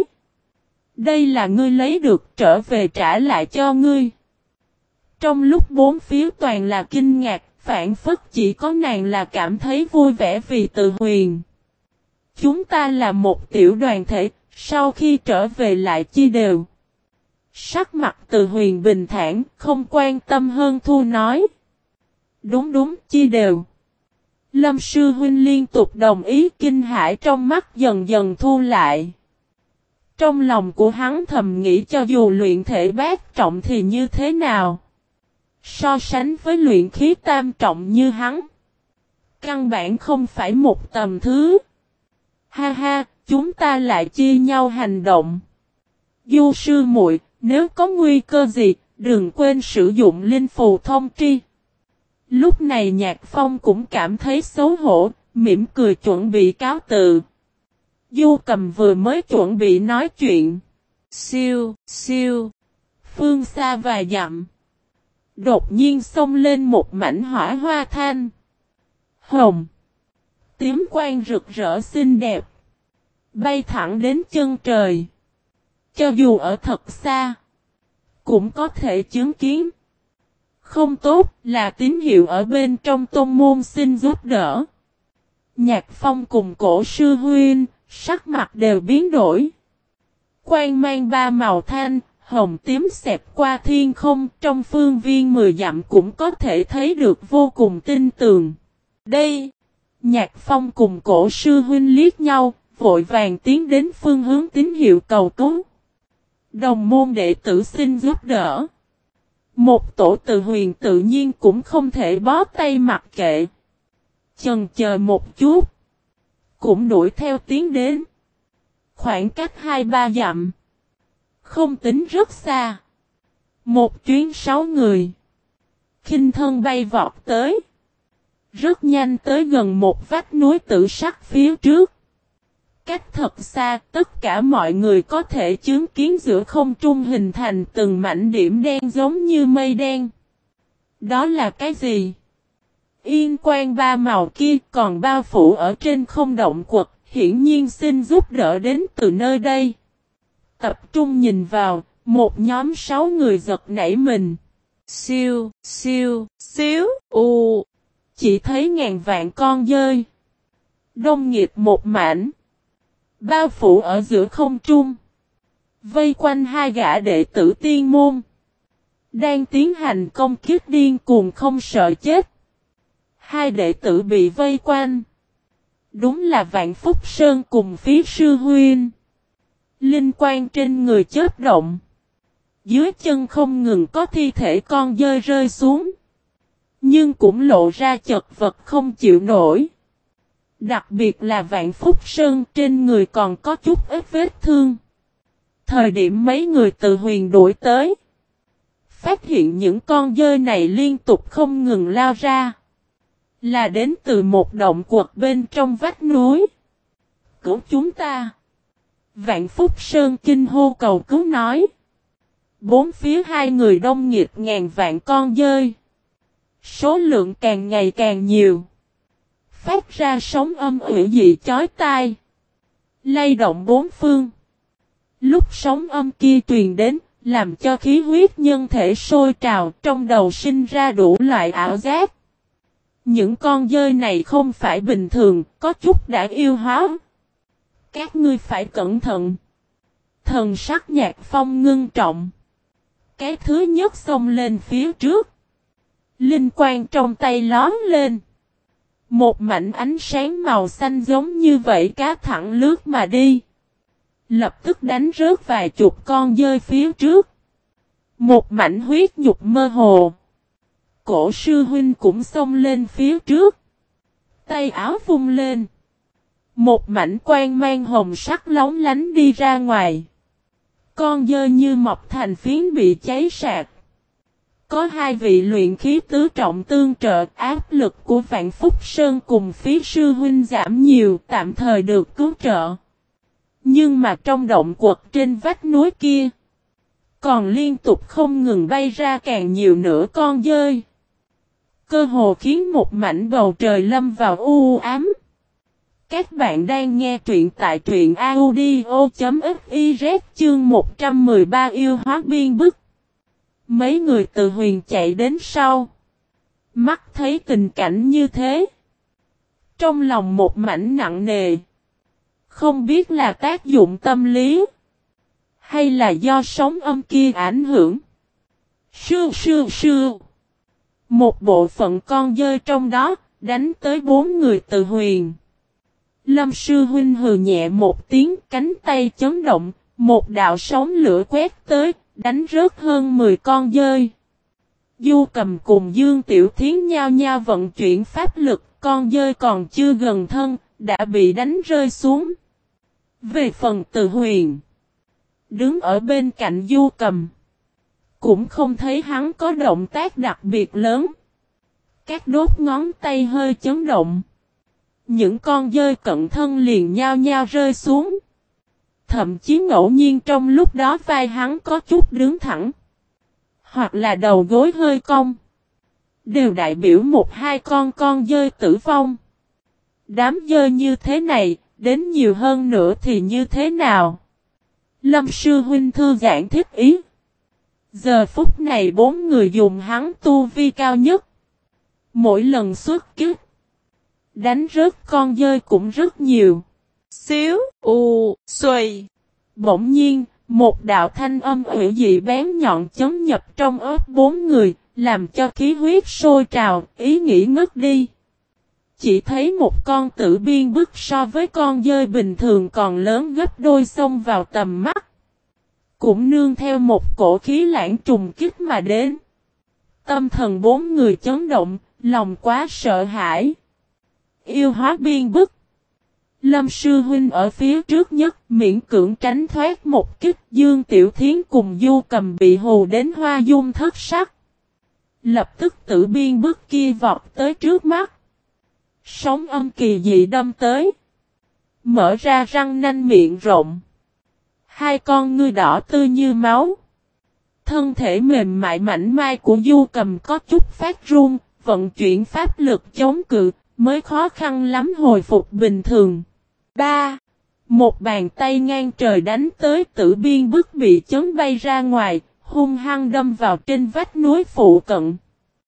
đây là ngươi lấy được, trở về trả lại cho ngươi. Trong lúc bốn phía toàn là kinh ngạc, phản phất chỉ có nàng là cảm thấy vui vẻ vì Từ Huyền. Chúng ta là một tiểu đoàn thể, sau khi trở về lại chia đều. Sắc mặt Từ Huyền bình thản, không quan tâm hơn thu nói. Đúng đúng, chia đều. Lâm sư huynh liên tục đồng ý, kinh hãi trong mắt dần dần thu lại. Trong lòng của hắn thầm nghĩ cho dù luyện thể bát trọng thì như thế nào. So sánh với luyện khí tam trọng như hắn, căn bản không phải một tầm thứ. Ha ha, chúng ta lại chia nhau hành động. Du sư muội, nếu có nguy cơ gì, đừng quên sử dụng linh phù thông tri. Lúc này Nhạc Phong cũng cảm thấy xấu hổ, mỉm cười chuẩn bị cáo từ. Du Cầm vừa mới chuẩn bị nói chuyện. Siêu, siêu, phương xa vài dặm, đột nhiên xông lên một mảnh hỏa hoa thanh, hồng, tím quang rực rỡ xinh đẹp, bay thẳng đến chân trời. Cho dù ở thật xa, cũng có thể chứng kiến. Không tốt, là tín hiệu ở bên trong tôn môn xin giúp đỡ. Nhạc Phong cùng cổ sư huynh, sắc mặt đều biến đổi. Quang mang ba màu thanh, hồng tím xẹp qua thiên không, trong phương viên mười dặm cũng có thể thấy được vô cùng tinh tường. Đây, Nhạc Phong cùng cổ sư huynh liếc nhau, vội vàng tiến đến phương hướng tín hiệu cầu cứu. Đồng môn đệ tử xin giúp đỡ. Một tổ Từ Huyền tự nhiên cũng không thể bó tay mặc kệ. Chần chờ một chút, cũng đuổi theo tiến đến. Khoảng cách hai ba dặm, không tính rất xa. Một chuyến sáu người, khinh thân bay vọt tới. Rất nhanh tới gần một vách núi tự sắc phía trước. Cách thật xa, tất cả mọi người có thể chứng kiến giữa không trung hình thành từng mảnh điểm đen giống như mây đen. Đó là cái gì? Yên quang ba màu kia còn bao phủ ở trên không động quật, hiển nhiên xin giúp đỡ đến từ nơi đây. Tập trung nhìn vào, một nhóm sáu người giật nảy mình. Siêu, siêu, xíu, u. Chỉ thấy ngàn vạn con dơi. Đông nghịt một mảnh. Bao phủ ở giữa không trung. Vây quanh hai gã đệ tử tiên môn. Đang tiến hành công kích điên cuồng không sợ chết. Hai đệ tử bị vây quanh. Đúng là Vạn Phúc Sơn cùng Phí Sư Huynh. Linh quang trên người chớp động. Dưới chân không ngừng có thi thể con dơi rơi xuống. Nhưng cũng lộ ra chật vật không chịu nổi. Đặc biệt là Vạn Phúc Sơn trên người còn có chút ít vết thương. Thời điểm mấy người từ Huyền đuổi tới. Phát hiện những con dơi này liên tục không ngừng lao ra. Là đến từ một động quật bên trong vách núi. Cứu chúng ta. Vạn Phúc Sơn kinh hô cầu cứu nói. Bốn phía hai người đông nghịt ngàn vạn con dơi. Số lượng càng ngày càng nhiều. Phát ra sóng âm ủy dị chói tai. Lay động bốn phương. Lúc sóng âm kia truyền đến, làm cho khí huyết nhân thể sôi trào trong đầu sinh ra đủ loại ảo giác. Những con dơi này không phải bình thường, có chút đã yêu hóa. Các ngươi phải cẩn thận. Thần sắc Nhạc Phong ngưng trọng. Cái thứ nhất xông lên phía trước. Linh quang trong tay lón lên. Một mảnh ánh sáng màu xanh giống như vậy cá thẳng lướt mà đi. Lập tức đánh rớt vài chục con dơi phía trước. Một mảnh huyết nhục mơ hồ. Cổ sư huynh cũng xông lên phía trước. Tay áo vung lên. Một mảnh quang mang hồng sắc lóng lánh đi ra ngoài. Con dơi như mọc thành phiến bị cháy sạc. Có hai vị luyện khí tứ trọng tương trợ, áp lực của Vạn Phúc Sơn cùng Phí Sư Huynh giảm nhiều, tạm thời được cứu trợ. Nhưng mà trong động quật trên vách núi kia, còn liên tục không ngừng bay ra càng nhiều nữa con dơi. Cơ hồ khiến một mảnh bầu trời lâm vào u ám. Các bạn đang nghe truyện tại truyện audio.fiz chương một trăm mười ba yêu hóa biên bức. Mấy người từ Huyền chạy đến sau. Mắt thấy tình cảnh như thế. Trong lòng một mảnh nặng nề. Không biết là tác dụng tâm lý. Hay là do sóng âm kia ảnh hưởng. Sưu sưu sưu. Một bộ phận con dơi trong đó đánh tới bốn người từ Huyền. Lâm sư huynh hừ nhẹ một tiếng, cánh tay chấn động. Một đạo sóng lửa quét tới. Đánh rớt hơn mười con dơi. Du Cầm cùng Dương Tiểu Thiến nhao nhao vận chuyển pháp lực, con dơi còn chưa gần thân, đã bị đánh rơi xuống. Về phần Từ Huyền, đứng ở bên cạnh Du Cầm, cũng không thấy hắn có động tác đặc biệt lớn. Các đốt ngón tay hơi chấn động. Những con dơi cận thân liền nhao nhao rơi xuống. Thậm chí ngẫu nhiên trong lúc đó vai hắn có chút đứng thẳng. Hoặc là đầu gối hơi cong. Đều đại biểu một hai con con dơi tử vong. Đám dơi như thế này, đến nhiều hơn nữa thì như thế nào? Lâm sư huynh thư giãn thiết ý. Giờ phút này bốn người dùng hắn tu vi cao nhất. Mỗi lần xuất kích, đánh rớt con dơi cũng rất nhiều. Xíu, u, xuôi. Bỗng nhiên, một đạo thanh âm ủy dị bén nhọn chấn nhập trong ớt bốn người, làm cho khí huyết sôi trào, ý nghĩ ngất đi. chỉ thấy một con tử biên bức so với con dơi bình thường còn lớn gấp đôi xông vào tầm mắt. Cũng nương theo một cổ khí lãng trùng kích mà đến. Tâm thần bốn người chấn động, lòng quá sợ hãi. Yêu hóa biên bức. Lâm sư huynh ở phía trước nhất miễn cưỡng tránh thoát một kích. Dương Tiểu Thiến cùng Du Cầm bị hù đến hoa dung thất sắc. Lập tức tử biên bức kia vọt tới trước mắt. Sóng âm kỳ dị đâm tới. Mở ra răng nanh miệng rộng. Hai con ngươi đỏ tươi như máu. Thân thể mềm mại mảnh mai của Du Cầm có chút phát run. Vận chuyển pháp lực chống cự. Mới khó khăn lắm hồi phục bình thường. ba. Một bàn tay ngang trời đánh tới, tử biên bức bị chấn bay ra ngoài. Hung hăng đâm vào trên vách núi phụ cận.